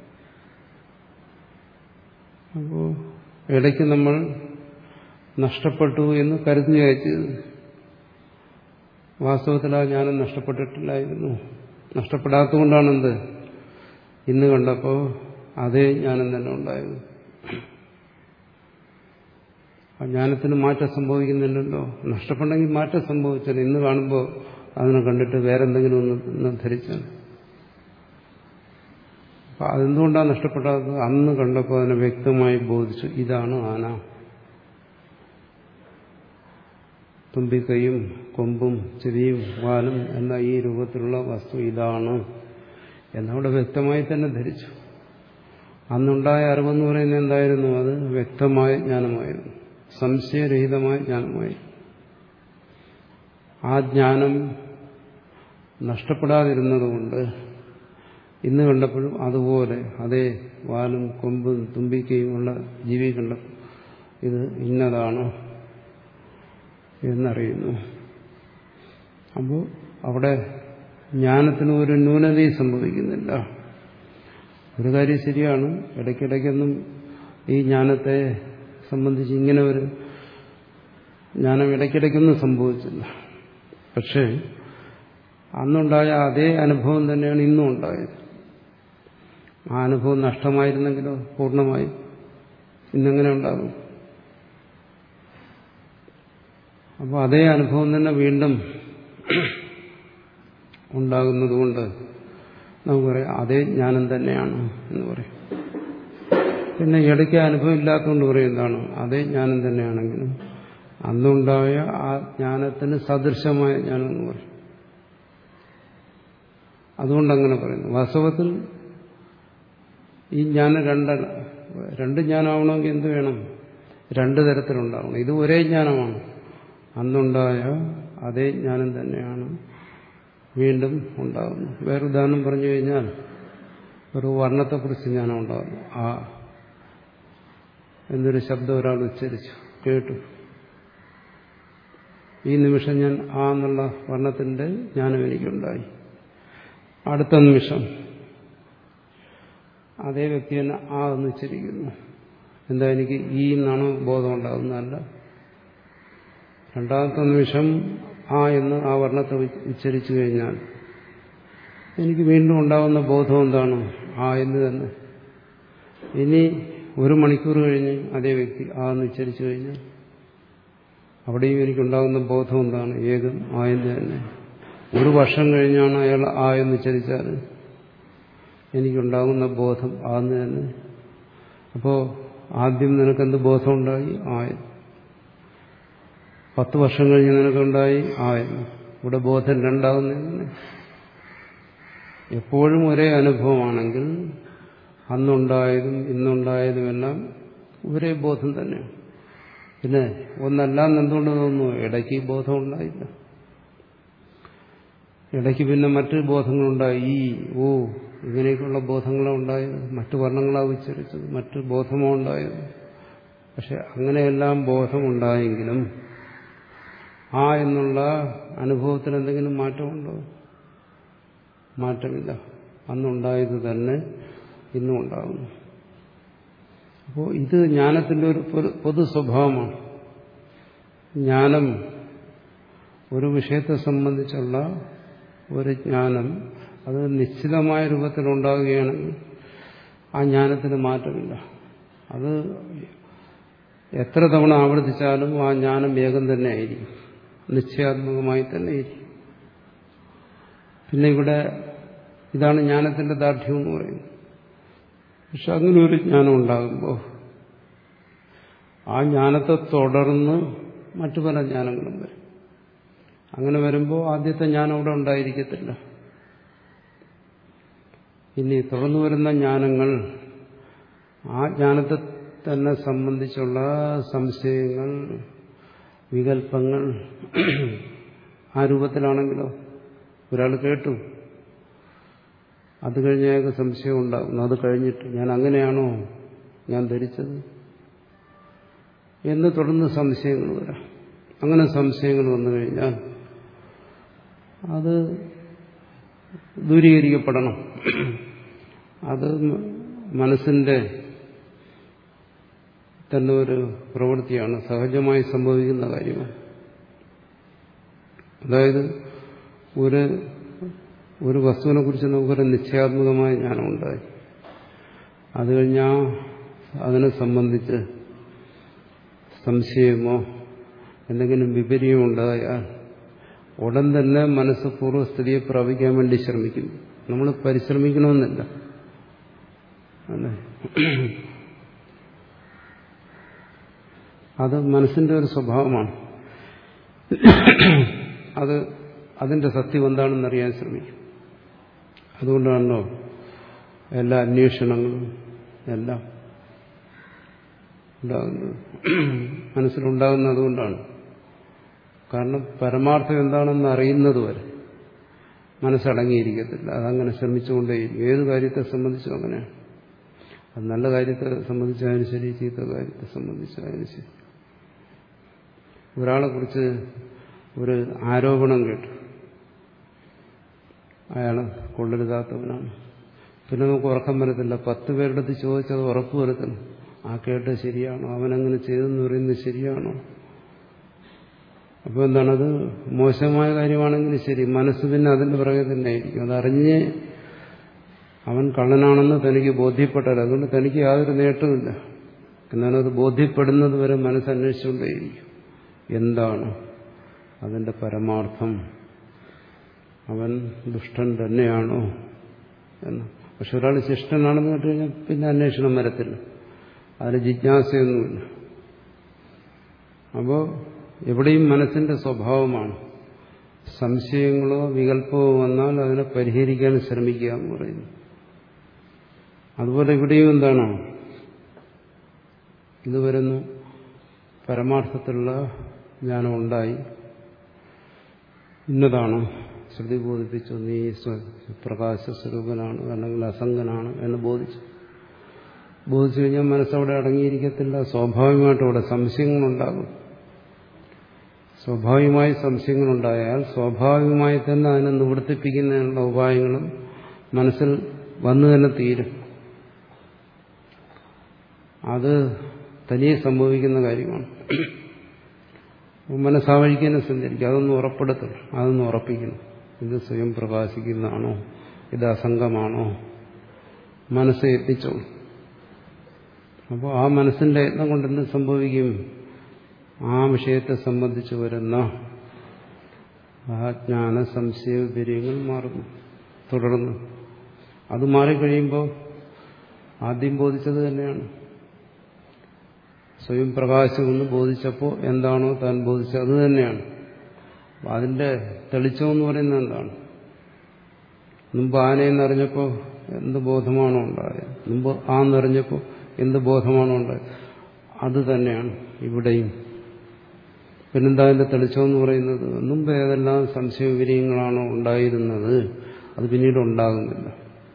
S1: അപ്പോൾ ഇടയ്ക്ക് നമ്മൾ നഷ്ടപ്പെട്ടു എന്ന് കരുതുകയാണ് ചെയ്തത്. വാസ്തവത്തിൽ ആ ജ്ഞാനം നഷ്ടപ്പെട്ടിട്ടില്ലായിരുന്നു. നഷ്ടപ്പെടാത്തതുകൊണ്ടാണെന്ത്? ഇന്ന് കണ്ടപ്പോൾ അതേ ജ്ഞാനം തന്നെ ഉണ്ടായത്. ആ ജ്ഞാനത്തിന് മാറ്റം സംഭവിക്കുന്നില്ലല്ലോ. നഷ്ടപ്പെട്ടെങ്കിൽ മാറ്റം സംഭവിച്ചാൽ ഇന്ന് കാണുമ്പോൾ അതിനെ കണ്ടിട്ട് വേറെന്തെങ്കിലും ഒന്ന് ധരിച്ചാൽ. അപ്പം അതെന്തുകൊണ്ടാണ് നഷ്ടപ്പെടാത്തത്? അന്ന് കണ്ടപ്പോൾ അതിനെ വ്യക്തമായി ബോധിച്ചു, ഇതാണ് ആന. തുമ്പിക്കൈയും കൊമ്പും ചെവിയും വാലും എന്ന ഈ രൂപത്തിലുള്ള വസ്തു ഇതാണ് എന്നവിടെ വ്യക്തമായി തന്നെ ധരിച്ചു. അന്നുണ്ടായ അറിവെന്ന് പറയുന്നത് എന്തായിരുന്നു? അത് വ്യക്തമായ ജ്ഞാനമായിരുന്നു, സംശയരഹിതമായ ജ്ഞാനമായി. ആ ജ്ഞാനം നഷ്ടപ്പെടാതിരുന്നതുകൊണ്ട് ഇന്ന് കണ്ടപ്പോഴും അതുപോലെ അതേ വാലും കൊമ്പും തുമ്പിക്കയുമുള്ള ജീവി കണ്ടപ്പോൾ ഇത് ഇന്നതാണ് എന്നറിയുന്നു. അപ്പോൾ അവിടെ ജ്ഞാനത്തിന് ഒരു ന്യൂനതയും സംഭവിക്കുന്നില്ല. ഒരു കാര്യം ശരിയാണ്, ഇടയ്ക്കിടയ്ക്കൊന്നും ഈ ജ്ഞാനത്തെ സംബന്ധിച്ച് ഇങ്ങനെ ഒരു ജ്ഞാനം ഇടയ്ക്കിടയ്ക്കൊന്നും സംഭവിച്ചില്ല. പക്ഷേ അന്നുണ്ടായ അതേ അനുഭവം തന്നെയാണ് ഇന്നും ഉണ്ടായത്. ആ അനുഭവം നഷ്ടമായിരുന്നെങ്കിലോ പൂർണ്ണമായി ഇന്നെങ്ങനെ ഉണ്ടാകും? അപ്പോൾ അതേ അനുഭവം തന്നെ വീണ്ടും ഉണ്ടാകുന്നതുകൊണ്ട് നമുക്ക് പറയാം അതേ ജ്ഞാനം തന്നെയാണ് എന്ന് പറയും. പിന്നെ ഇടയ്ക്ക് അനുഭവം ഇല്ലാത്തതുകൊണ്ട് പറയും എന്താണ്? അതേ ജ്ഞാനം തന്നെയാണെങ്കിലും അന്നുണ്ടായ ആ ജ്ഞാനത്തിന് സദൃശമായ ജ്ഞാനം എന്ന് പറയും. അതുകൊണ്ടങ്ങനെ പറയുന്നു. വാസ്തവത്തിൽ ഈ ജ്ഞാനം രണ്ട രണ്ട് ജ്ഞാനമാവണമെങ്കിൽ എന്ത് വേണം? രണ്ട് തരത്തിലുണ്ടാവണം. ഇത് ഒരേ ജ്ഞാനമാണ്, അന്നുണ്ടായ അതേ ജ്ഞാനം തന്നെയാണ് വീണ്ടും ഉണ്ടാകുന്നു. വേറെ ഉദാഹരണം പറഞ്ഞു കഴിഞ്ഞാൽ ഒരു വർണ്ണത്തെക്കുറിച്ച് ജ്ഞാനം ഉണ്ടാകുന്നു. ആ എന്നൊരു ശബ്ദം ഒരാൾ ഉച്ചരിച്ചു, കേട്ടു. ഈ നിമിഷം ഞാൻ ആ എന്നുള്ള വർണ്ണത്തിന്റെ ജ്ഞാനം എനിക്കുണ്ടായി. അടുത്ത നിമിഷം അതേ വ്യക്തി തന്നെ ആ എന്ന് ഉച്ചരിക്കുന്നു. എന്താ, എനിക്ക് ഈ എന്നാണ് ബോധം ഉണ്ടാകുന്നതല്ല. രണ്ടാമത്തെ നിമിഷം ആ എന്ന് ആ വർണ്ണത്തെ ഉച്ചരിച്ചു കഴിഞ്ഞാൽ എനിക്ക് വീണ്ടും ഉണ്ടാകുന്ന ബോധം എന്താണ്? ആ എന്ന് തന്നെ. ഇനി ഒരു മണിക്കൂർ കഴിഞ്ഞ് അതേ വ്യക്തി ആ എന്ന് ഉച്ചരിച്ചു കഴിഞ്ഞാൽ അവിടെയും എനിക്കുണ്ടാകുന്ന ബോധം എന്താണ്? ഏതും ആയെന്ന് തന്നെ. ഒരു വർഷം കഴിഞ്ഞാണ് അയാൾ ആ എന്ന് ഉച്ചരിച്ചാൽ എനിക്കുണ്ടാകുന്ന ബോധം ആന്ന് തന്നെ. അപ്പോൾ ആദ്യം നിനക്കെന്ത് ബോധമുണ്ടായി? ആയെന്ന്. പത്ത് വർഷം കഴിഞ്ഞ് നിനക്കുണ്ടായി ആയെന്ന്. ഇവിടെ ബോധം രണ്ടാകുന്നതിന് എപ്പോഴും ഒരേ അനുഭവമാണെങ്കിൽ അന്നുണ്ടായതും ഇന്നുണ്ടായതുമെല്ലാം ഒരേ ബോധം തന്നെയാണ്. പിന്നെ ഒന്നല്ലാന്ന് എന്തുകൊണ്ട് തോന്നുന്നു? ഇടയ്ക്ക് ബോധം ഉണ്ടായില്ല. ഇടയ്ക്ക് പിന്നെ മറ്റു ബോധങ്ങളുണ്ടായി. ഈ ഓ ഇങ്ങനെയൊക്കെയുള്ള ബോധങ്ങളാണ് ഉണ്ടായത്, മറ്റു വർണ്ണങ്ങളാണ് ഉച്ചരിച്ചത്, മറ്റു ബോധമോ ഉണ്ടായത്. പക്ഷെ അങ്ങനെയെല്ലാം ബോധമുണ്ടായെങ്കിലും ആ എന്നുള്ള അനുഭവത്തിന് എന്തെങ്കിലും മാറ്റമുണ്ടോ? മാറ്റമില്ല. അന്നുണ്ടായത് തന്നെ ഇന്നും ഉണ്ടാകുന്നു. അപ്പോൾ ഇത് ജ്ഞാനത്തിന്റെ ഒരു പൊതു സ്വഭാവമാണ്. ജ്ഞാനം ഒരു വിഷയത്തെ സംബന്ധിച്ചുള്ള ഒരു ജ്ഞാനം അത് നിശ്ചിതമായ രൂപത്തിലുണ്ടാകുകയാണെങ്കിൽ ആ ജ്ഞാനത്തിന് മാറ്റമില്ല. അത് എത്ര തവണ ആവർത്തിച്ചാലും ആ ജ്ഞാനം വേഗം തന്നെ ആയിരിക്കും, നിശ്ചയാത്മകമായി തന്നെ ആയിരിക്കും. പിന്നെ ഇവിടെ ഇതാണ് ജ്ഞാനത്തിന്റെ ദാർഢ്യം എന്ന് പറയുന്നത്. പക്ഷെ അങ്ങനെ ഒരു ജ്ഞാനം ഉണ്ടാകുമ്പോൾ ആ ജ്ഞാനത്തെ തുടർന്ന് മറ്റു പല ജ്ഞാനങ്ങളും വരും. അങ്ങനെ വരുമ്പോൾ ആദ്യത്തെ ജ്ഞാനം അവിടെ ഉണ്ടായിരിക്കത്തില്ല. ഇനി തുടർന്നു വരുന്ന ജ്ഞാനങ്ങൾ ആ ജ്ഞാനത്തെ തന്നെ സംബന്ധിച്ചുള്ള സംശയങ്ങൾ, വികല്പങ്ങൾ ആ രൂപത്തിലാണെങ്കിലോ ഒരാൾ കേട്ടു, അത് കഴിഞ്ഞ് അയാൾക്ക് സംശയം ഉണ്ടാകുന്നു. അത് കഴിഞ്ഞിട്ട് ഞാൻ അങ്ങനെയാണോ ഞാൻ ധരിച്ചത് എന്ന് തുടർന്ന് സംശയങ്ങൾ വരാം. അങ്ങനെ സംശയങ്ങൾ വന്നു കഴിഞ്ഞാൽ അത് ദൂരീകരിക്കപ്പെടണം. അത് മനസ്സിന്റെ തന്നെ ഒരു പ്രവൃത്തിയാണ്, സഹജമായി സംഭവിക്കുന്ന കാര്യമാണ്. അതായത് ഒരു ഒരു വസ്തുവിനെ കുറിച്ച് നമുക്കൊരു നിശ്ചയാത്മകമായ ജ്ഞാനം ഉണ്ടായി. അത് കഴിഞ്ഞാൽ അതിനെ സംബന്ധിച്ച് സംശയമോ എന്തെങ്കിലും വിപര്യമോ ഉണ്ടായാൽ ഉടൻ തന്നെ മനസ്സ് പൂർവ്വസ്ഥിതിയെ പ്രാപിക്കാൻ വേണ്ടി ശ്രമിക്കും. നമ്മൾ പരിശ്രമിക്കണമെന്നില്ല. അല്ലേ? അത് മനസ്സിന്റെ ഒരു സ്വഭാവമാണ്. അത് അതിന്റെ സത്യം എന്താണെന്നറിയാൻ ശ്രമിക്കും. അതുകൊണ്ടാണല്ലോ എല്ലാ അന്വേഷണങ്ങളും എല്ലാം ഉണ്ടാകുന്നത്, മനസ്സിലുണ്ടാകുന്നത് അതുകൊണ്ടാണ്. കാരണം പരമാർത്ഥം എന്താണെന്ന് അറിയുന്നത് വരെ മനസ്സടങ്ങിയിരിക്കത്തില്ല. അതങ്ങനെ ശ്രമിച്ചുകൊണ്ടേയിരിക്കും. ഏത് കാര്യത്തെ സംബന്ധിച്ചും അങ്ങനെയാണ്. അത് നല്ല കാര്യത്തെ സംബന്ധിച്ചായാലും ശരി, ചീത്ത കാര്യത്തെ സംബന്ധിച്ചായാലും ശരി. ഒരാളെ കുറിച്ച് ഒരു ആരോപണം കേട്ടു, അയാൾ കൊള്ളരുതാത്തവനാണ്. പിന്നെ നമുക്ക് ഉറക്കം വരത്തില്ല. പത്ത് പേരുടെ അടുത്ത് ചോദിച്ചത് ഉറപ്പ് വരുത്തണം. ആ കേട്ടത് ശരിയാണോ, അവനങ്ങനെ ചെയ്തെന്ന് പറയുന്നത് ശരിയാണോ? അപ്പോൾ എന്താണത്? മോശമായ കാര്യമാണെങ്കിൽ ശരി, മനസ്സ് പിന്നെ അതിന്റെ പുറകെ തന്നെ ആയിരിക്കും. അതറിഞ്ഞ് അവൻ കള്ളനാണെന്ന് തനിക്ക് ബോധ്യപ്പെട്ടാൽ അതുകൊണ്ട് തനിക്ക് യാതൊരു നേട്ടവുമില്ല. എന്നാലും അത് ബോധ്യപ്പെടുന്നത് വരെ മനസ്സ് അന്വേഷിച്ചുകൊണ്ടേയിരിക്കും. എന്താണ് അതിന്റെ പരമാർത്ഥം? അവൻ ദുഷ്ടൻ തന്നെയാണോ എന്ന്. പക്ഷെ ഒരാൾ ശിഷ്ടനാണെന്ന് കേട്ട് കഴിഞ്ഞാൽ പിന്നെ അന്വേഷണം വരത്തില്ല, അതിന് ജിജ്ഞാസയൊന്നുമില്ല. അപ്പോൾ എവിടെയും മനസ്സിന്റെ സ്വഭാവമാണ്. സംശയങ്ങളോ വികല്പമോ വന്നാൽ അതിനെ പരിഹരിക്കാൻ ശ്രമിക്കുക എന്ന് പറയുന്നു. അതുപോലെ ഇവിടെയും എന്താണ് ഇത് വരുന്നു? പരമാർത്ഥത്തിലുള്ള ജ്ഞാനം ഉണ്ടായി, ഇന്നതാണ് ശ്രുതി ബോധിപ്പിച്ചു, നീ പ്രകാശ സ്വരൂപനാണ് അല്ലെങ്കിൽ അസംഗനാണ് എന്ന് ബോധിച്ചു. ബോധിച്ചു കഴിഞ്ഞാൽ മനസ്സവിടെ അടങ്ങിയിരിക്കത്തില്ല. സ്വാഭാവികമായിട്ടും അവിടെ സംശയങ്ങളുണ്ടാകും. സ്വാഭാവികമായി സംശയങ്ങളുണ്ടായാൽ സ്വാഭാവികമായി തന്നെ അതിനെ നിവർത്തിപ്പിക്കുന്നതിനുള്ള ഉപായങ്ങളും മനസ്സിൽ വന്നു തന്നെ തീരും. അത് തനിയെ സംഭവിക്കുന്ന കാര്യമാണ്. മനസ്സാവഴിക്കന്നെ സഞ്ചരിക്കും. അതൊന്നും ഉറപ്പെടുത്തണം, അതൊന്നും ഉറപ്പിക്കണം. ഇത് സ്വയം പ്രകാശിക്കുന്നതാണോ, ഇത് അസംഗമാണോ, മനസ്സ് എത്തിച്ചോളും. അപ്പോൾ ആ മനസ്സിന്റെ യത്നം കൊണ്ട് എന്ത് സംഭവിക്കും? ആ വിഷയത്തെ സംബന്ധിച്ച് വരുന്ന ആ ജ്ഞാന സംശയ വിപര്യങ്ങൾ മാറുന്നു. തുടർന്ന് അത് മാറിക്കഴിയുമ്പോൾ ആദ്യം ബോധിച്ചത് തന്നെയാണ്. സ്വയം പ്രകാശമെന്ന് ബോധിച്ചപ്പോൾ എന്താണോ താൻ ബോധിച്ചത് അത് തന്നെയാണ്. അതിന്റെ തെളിച്ചമെന്ന് പറയുന്നത് എന്താണ്? മുമ്പ് ആനയെന്നറിഞ്ഞപ്പോൾ എന്ത് ബോധമാണോ ഉണ്ടായത്? മുമ്പ് ആന്നറിഞ്ഞപ്പോൾ എന്ത് ബോധമാണോ ഉണ്ടായത്? അത് തന്നെയാണ് ഇവിടെയും. പിന്നെന്താ അതിന്റെ തെളിച്ചമെന്ന് പറയുന്നത്? മുമ്പ് ഏതെല്ലാം സംശയവിപര്യങ്ങളാണോ ഉണ്ടായിരുന്നത് അത് പിന്നീട് ഉണ്ടാകുന്നില്ല.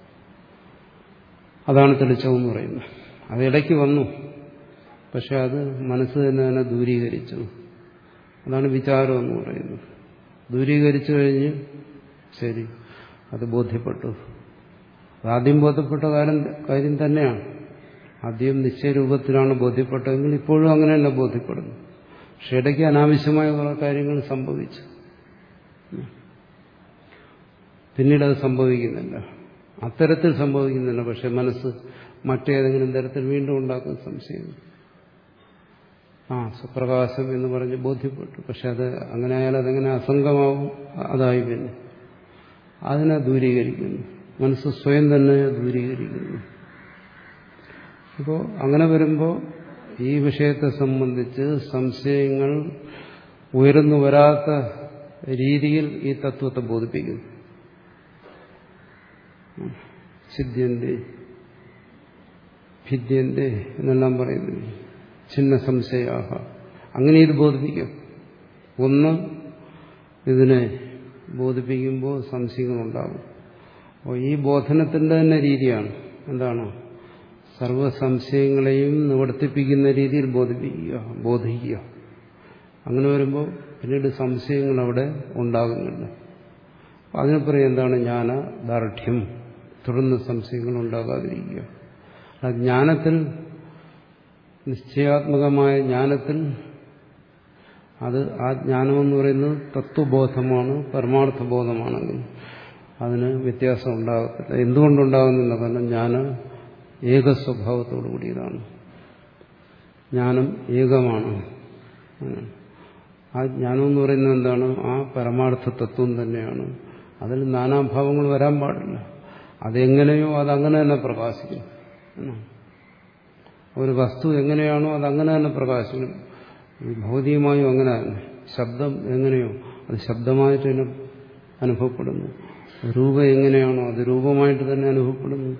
S1: അതാണ് തെളിച്ചമെന്ന് പറയുന്നത്. അത് ഇടയ്ക്ക് വന്നു, പക്ഷെ അത് മനസ്സ് തന്നെ തന്നെ ദൂരീകരിച്ചു. അതാണ് വിചാരം എന്ന് പറയുന്നത്. ദൂരീകരിച്ചു കഴിഞ്ഞ് ശരി, അത് ബോധ്യപ്പെട്ടു. ആദ്യം ബോധ്യപ്പെട്ട കാര്യം കാര്യം തന്നെയാണ്. ആദ്യം നിശ്ചയരൂപത്തിലാണ് ബോധ്യപ്പെട്ടതെങ്കിൽ ഇപ്പോഴും അങ്ങനെ തന്നെ ബോധ്യപ്പെടുന്നു. പക്ഷെ ഇടയ്ക്ക് അനാവശ്യമായ കുറെ കാര്യങ്ങൾ സംഭവിച്ചു. പിന്നീട് അത് സംഭവിക്കുന്നില്ല. അത്തരത്തിൽ സംഭവിക്കുന്നില്ല. പക്ഷെ മനസ്സ് മറ്റേതെങ്കിലും തരത്തിൽ വീണ്ടും ഉണ്ടാക്കുന്ന സംശയം. ആ സുപ്രകാശം എന്ന് പറഞ്ഞ് ബോധ്യപ്പെട്ടു. പക്ഷെ അത് അങ്ങനെ ആയാൽ അതെങ്ങനെ അസംഗമാവും? അതായി പിന്നെ അതിനെ ദൂരീകരിക്കുന്നു. മനസ്സ് സ്വയം തന്നെ ദൂരീകരിക്കുന്നു. അപ്പോൾ അങ്ങനെ വരുമ്പോൾ ഈ വിഷയത്തെ സംബന്ധിച്ച് സംശയങ്ങൾ ഉയർന്നു വരാത്ത രീതിയിൽ ഈ തത്വത്തെ ബോധിപ്പിക്കുന്നു. സിദ്ധ്യന്തേ ഭിദ്യന്തേ എന്നെല്ലാം പറയുന്നു. ചിന്ന സംശയാഹ, അങ്ങനെ ഇത് ബോധിപ്പിക്കും. ഒന്ന്, ഇതിനെ ബോധിപ്പിക്കുമ്പോൾ സംശയങ്ങളുണ്ടാകും. അപ്പോൾ ഈ ബോധനത്തിന്റെ തന്നെ രീതിയാണ് എന്താണ്? സർവസംശയങ്ങളെയും നിവർത്തിപ്പിക്കുന്ന രീതിയിൽ ബോധിപ്പിക്കുക, ബോധിക്കുക. അങ്ങനെ വരുമ്പോൾ പിന്നീട് സംശയങ്ങൾ അവിടെ ഉണ്ടാകുന്നില്ല. അതിനെ പറയും എന്താണ്? ജ്ഞാന ദാർഢ്യം. തുടർന്ന് സംശയങ്ങൾ ഉണ്ടാകാതിരിക്കുക. ആ ജ്ഞാനത്തിൽ, നിശ്ചയാത്മകമായ ജ്ഞാനത്തിൽ, അത് ആ ജ്ഞാനമെന്ന് പറയുന്നത് തത്വബോധമാണ്, പരമാർത്ഥബോധമാണെങ്കിൽ അതിന് വ്യത്യാസം ഉണ്ടാകത്തില്ല. എന്തുകൊണ്ടുണ്ടാകുന്നില്ല? കാരണം ജ്ഞാനം ഏക സ്വഭാവത്തോടു കൂടിയതാണ്. ജ്ഞാനം ഏകമാണ്. ആ ജ്ഞാനം എന്ന് പറയുന്നത് എന്താണ്? ആ പരമാർത്ഥ തത്വം തന്നെയാണ്. അതിൽ നാനാഭാവങ്ങൾ വരാൻ പാടില്ല. അതെങ്ങനെയോ അതങ്ങനെ തന്നെ പ്രകാശിക്കും. ഒരു വസ്തു എങ്ങനെയാണോ അതങ്ങനെ തന്നെ പ്രകാശിക്കും. ഭൗതികമായും അങ്ങനെ തന്നെ. ശബ്ദം എങ്ങനെയോ അത് ശബ്ദമായിട്ട് തന്നെ അനുഭവപ്പെടുന്നു. രൂപം എങ്ങനെയാണോ അത് രൂപമായിട്ട് തന്നെ അനുഭവപ്പെടുന്നു.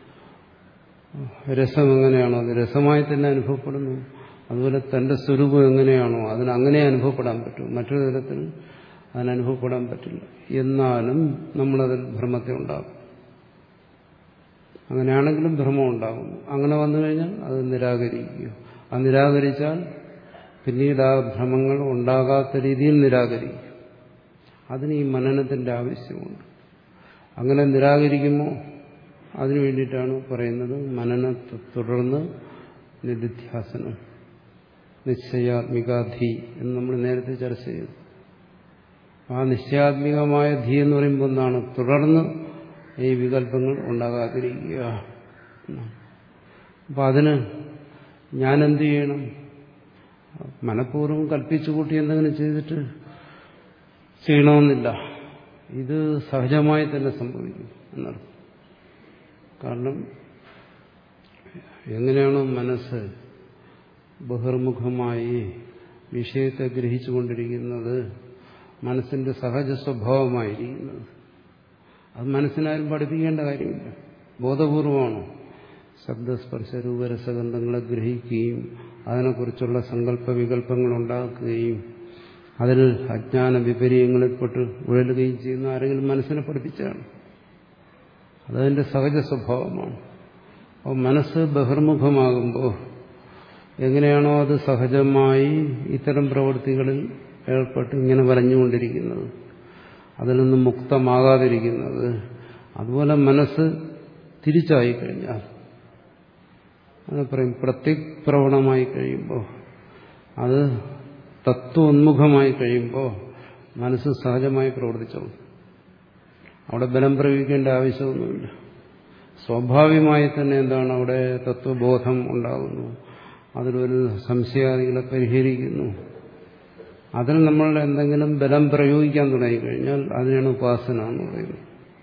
S1: രസം എങ്ങനെയാണോ അത് രസമായി തന്നെ അനുഭവപ്പെടുന്നു. അതുപോലെ തന്റെ സ്വരൂപം എങ്ങനെയാണോ അതിനങ്ങനെ അനുഭവപ്പെടാൻ പറ്റും. മറ്റൊരു തരത്തിൽ അതിനനുഭവപ്പെടാൻ പറ്റില്ല. എന്നാലും നമ്മളതിൽ ഭ്രമത്തെ ഉണ്ടാകും. അങ്ങനെയാണെങ്കിലും ഭ്രമം ഉണ്ടാകും. അങ്ങനെ വന്നു കഴിഞ്ഞാൽ അത് നിരാകരിക്കുക. ആ നിരാകരിച്ചാൽ പിന്നീട് ആ ഭ്രമങ്ങൾ ഉണ്ടാകാത്ത രീതിയിൽ നിരാകരിക്കും. അതിന് ഈ മനനത്തിന്റെ ആവശ്യമുണ്ട്. അങ്ങനെ നിരാകരിക്കുമ്പോൾ അതിനു വേണ്ടിയിട്ടാണ് പറയുന്നത് മനനത്തെ തുടർന്ന് നിധിധ്യാസനം, നിശ്ചയാത്മികാധി എന്ന് നമ്മൾ നേരത്തെ ചർച്ച ചെയ്തു. ആ നിശ്ചയാത്മികമായ ധി എന്ന് പറയുമ്പോൾ എന്താണ്? തുടർന്ന് ഈ വികല്പങ്ങൾ ഉണ്ടാകാതിരിക്കുക. അപ്പം അതിന് ഞാൻ എന്ത് ചെയ്യണം? മനഃപൂർവ്വം കൽപ്പിച്ചു കൂട്ടി എന്തെങ്കിലും ചെയ്തിട്ട് ചെയ്യണമെന്നില്ല. ഇത് സഹജമായി തന്നെ സംഭവിക്കും എന്നർത്ഥം. കാരണം എങ്ങനെയാണോ മനസ്സ് ബഹിർമുഖമായി വിഷയത്തെ ഗ്രഹിച്ചുകൊണ്ടിരിക്കുന്നത്, മനസ്സിന്റെ സഹജ സ്വഭാവമായിരിക്കുന്നത്, അത് മനസ്സിനാരും പഠിപ്പിക്കേണ്ട കാര്യമില്ല. ബോധപൂർവമാണ് ശബ്ദസ്പർശ രൂപരസഗന്ധങ്ങളെ ഗ്രഹിക്കുകയും അതിനെക്കുറിച്ചുള്ള സങ്കല്പ വികല്പങ്ങൾ ഉണ്ടാക്കുകയും അതിൽ അജ്ഞാന വിപര്യങ്ങളിൽപ്പെട്ട് ഉഴലുകയും ചെയ്യുന്ന ആരെങ്കിലും മനസ്സിനെ പഠിപ്പിച്ചാണ്. അതതിന്റെ സഹജ സ്വഭാവമാണ്. അപ്പോൾ മനസ്സ് ബഹിർമുഖമാകുമ്പോൾ എങ്ങനെയാണോ അത് സഹജമായി ഇത്തരം പ്രവൃത്തികളിൽ ഏർപ്പെട്ട് ഇങ്ങനെ വരഞ്ഞുകൊണ്ടിരിക്കുന്നത്, അതിൽ നിന്നും മുക്തമാകാതിരിക്കുന്നത്, അതുപോലെ മനസ്സ് തിരിച്ചായി കഴിഞ്ഞാൽ, അത് പറയും പ്രത്യക്പ്രവണമായി കഴിയുമ്പോൾ, അത് തത്വോന്മുഖമായി കഴിയുമ്പോൾ മനസ്സ് സഹജമായി പ്രവർത്തിച്ചോളും. അവിടെ ബലം പ്രയോഗിക്കേണ്ട ആവശ്യമൊന്നുമില്ല. സ്വാഭാവികമായി തന്നെ എന്താണ് അവിടെ തത്വബോധം ഉണ്ടാകുന്നു. അതിലൊരു സംശയാദികളെ പരിഹരിക്കുന്നു. അതിൽ നമ്മൾ എന്തെങ്കിലും ബലം പ്രയോഗിക്കാൻ തുടങ്ങിക്കഴിഞ്ഞാൽ അതിനാണ് ഉപാസന എന്ന് പറയുന്നത്.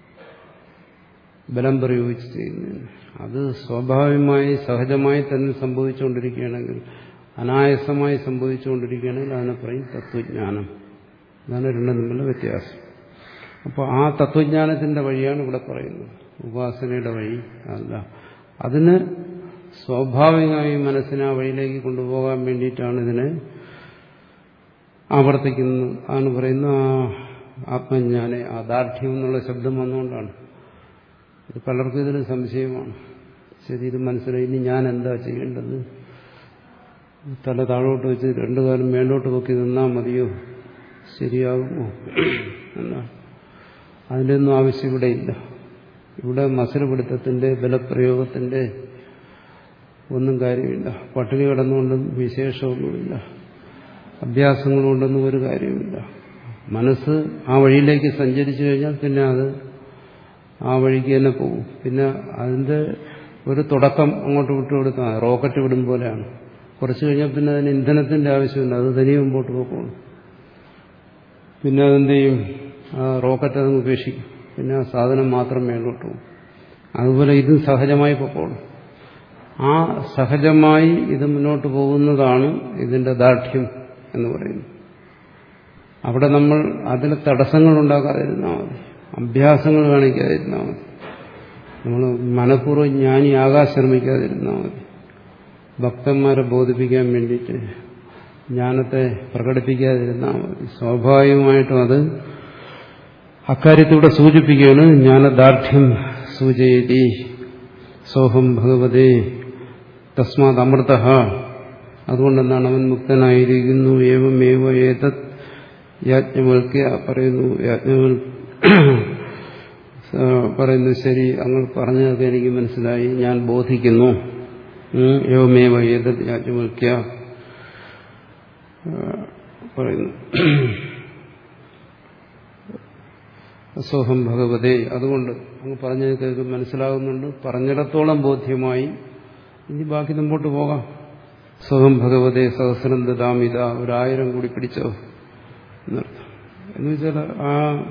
S1: ബലം പ്രയോഗിച്ച് ചെയ്യുന്നതിന് അത് സ്വാഭാവികമായി സഹജമായി തന്നെ സംഭവിച്ചുകൊണ്ടിരിക്കുകയാണെങ്കിൽ, അനായാസമായി സംഭവിച്ചുകൊണ്ടിരിക്കുകയാണെങ്കിൽ അതിനെ പറയും തത്വജ്ഞാനം. അതാണ് രണ്ടും തമ്മിലുള്ള വ്യത്യാസം. അപ്പോൾ ആ തത്വജ്ഞാനത്തിന്റെ വഴിയാണ് ഇവിടെ പറയുന്നത്, ഉപാസനയുടെ വഴി അല്ല. അതിന് സ്വാഭാവികമായി മനസ്സിനെ ആ വഴിയിലേക്ക് കൊണ്ടുപോകാൻ വേണ്ടിയിട്ടാണ് ഇതിനെ ആവർത്തിക്കുന്നത്. ആണ് പറയുന്ന ആത്മജ്ഞാനെ, ആ ദാർഢ്യം എന്നുള്ള ശബ്ദം വന്നുകൊണ്ടാണ്. ഇത് പലർക്കും ഇതിന് സംശയമാണ്. ശരി, ഇത് മനസ്സിലായി, ഇനി ഞാൻ എന്താ ചെയ്യേണ്ടത്? തല താഴോട്ട് വെച്ച് രണ്ടു കാലം മേലോട്ട് പൊക്കി നിന്നാൽ മതിയോ? ശരിയാകുമോ എന്നാണ്. അതിൻ്റെ ഒന്നും ആവശ്യം ഇവിടെ ഇല്ല. ഇവിടെ മസല പിടുത്തത്തിന്റെ ബലപ്രയോഗത്തിന്റെ ഒന്നും കാര്യമില്ല. പട്ടിണി കിടന്നുകൊണ്ടും വിശേഷമൊന്നുമില്ല, അഭ്യാസങ്ങൾ കൊണ്ടൊന്നും ഒരു കാര്യമില്ല. മനസ്സ് ആ വഴിയിലേക്ക് സഞ്ചരിച്ചു കഴിഞ്ഞാൽ പിന്നെ അത് ആ വഴിക്ക് തന്നെ പോകും. പിന്നെ അതിന്റെ ഒരു തുടക്കം അങ്ങോട്ട് വിട്ടുകൊടുത്താൽ റോക്കറ്റ് വിടും പോലെയാണ്. കുറച്ചു കഴിഞ്ഞാൽ പിന്നെ അതിന് ഇന്ധനത്തിന്റെ ആവശ്യമില്ല, അത് തനിയെ മുമ്പോട്ട് പോകണം. പിന്നെ അതെന്ത് ചെയ്യും? ആ റോക്കറ്റ് അതങ്ങ് ഉപേക്ഷിക്കും. പിന്നെ ആ സാധനം മാത്രം മേലോട്ട് പോകും. അതുപോലെ ഇതും സഹജമായി പോകണം. ആ സഹജമായി ഇത് മുന്നോട്ട് പോകുന്നതാണ് ഇതിന്റെ ദാർഢ്യം എന്ന് പറയുന്നത്. അവിടെ നമ്മൾ അതിൽ തടസ്സങ്ങൾ ഉണ്ടാക്കാതിരുന്നാൽ മതി, അഭ്യാസങ്ങൾ കാണിക്കാതിരുന്നാൽ മതി, നമ്മൾ മനഃപൂർവ്വം ജ്ഞാനിയാകാൻ ശ്രമിക്കാതിരുന്നാൽ മതി. ഭക്തന്മാരെ ബോധിപ്പിക്കാൻ വേണ്ടിയിട്ട് ജ്ഞാനത്തെ പ്രകടിപ്പിക്കാതിരുന്നാൽ മതി. സ്വാഭാവികമായിട്ടും അത് അക്കാര്യത്തിലൂടെ സൂചിപ്പിക്കുകയാണ്. ജ്ഞാനദാർഢ്യം സൂചയതി സോഹം ഭഗവതേ തസ്മാത് അമൃത. അതുകൊണ്ടെന്താണ് അവൻ മുക്തനായിരിക്കുന്നു. ഏവം ഏവ ഏതത് യാജ്ഞവൽക്യ പറയുന്നു. യാജ്ഞവൽ പറയുന്നു, ശരി, അങ്ങ് പറഞ്ഞതൊക്കെ എനിക്ക് മനസ്സിലായി, ഞാൻ ബോധിക്കുന്നു. ഏവമേവ ഏതത് യാജ്ഞവൽക്യ പറയുന്നു. സോഹം ഭഗവതേ, അതുകൊണ്ട് അങ്ങ് പറഞ്ഞതൊക്കെ മനസ്സിലാകുന്നുണ്ട്, പറഞ്ഞിടത്തോളം ബോധ്യമായി, ഇനി ബാക്കി മുമ്പോട്ട് പോകാം. സോഹം ഭഗവതേ സഹസ്രം ദദാമിത, ഒരായിരം കൂടി പിടിച്ചോ എന്നർത്ഥം. എന്ന് വെച്ചാൽ ആ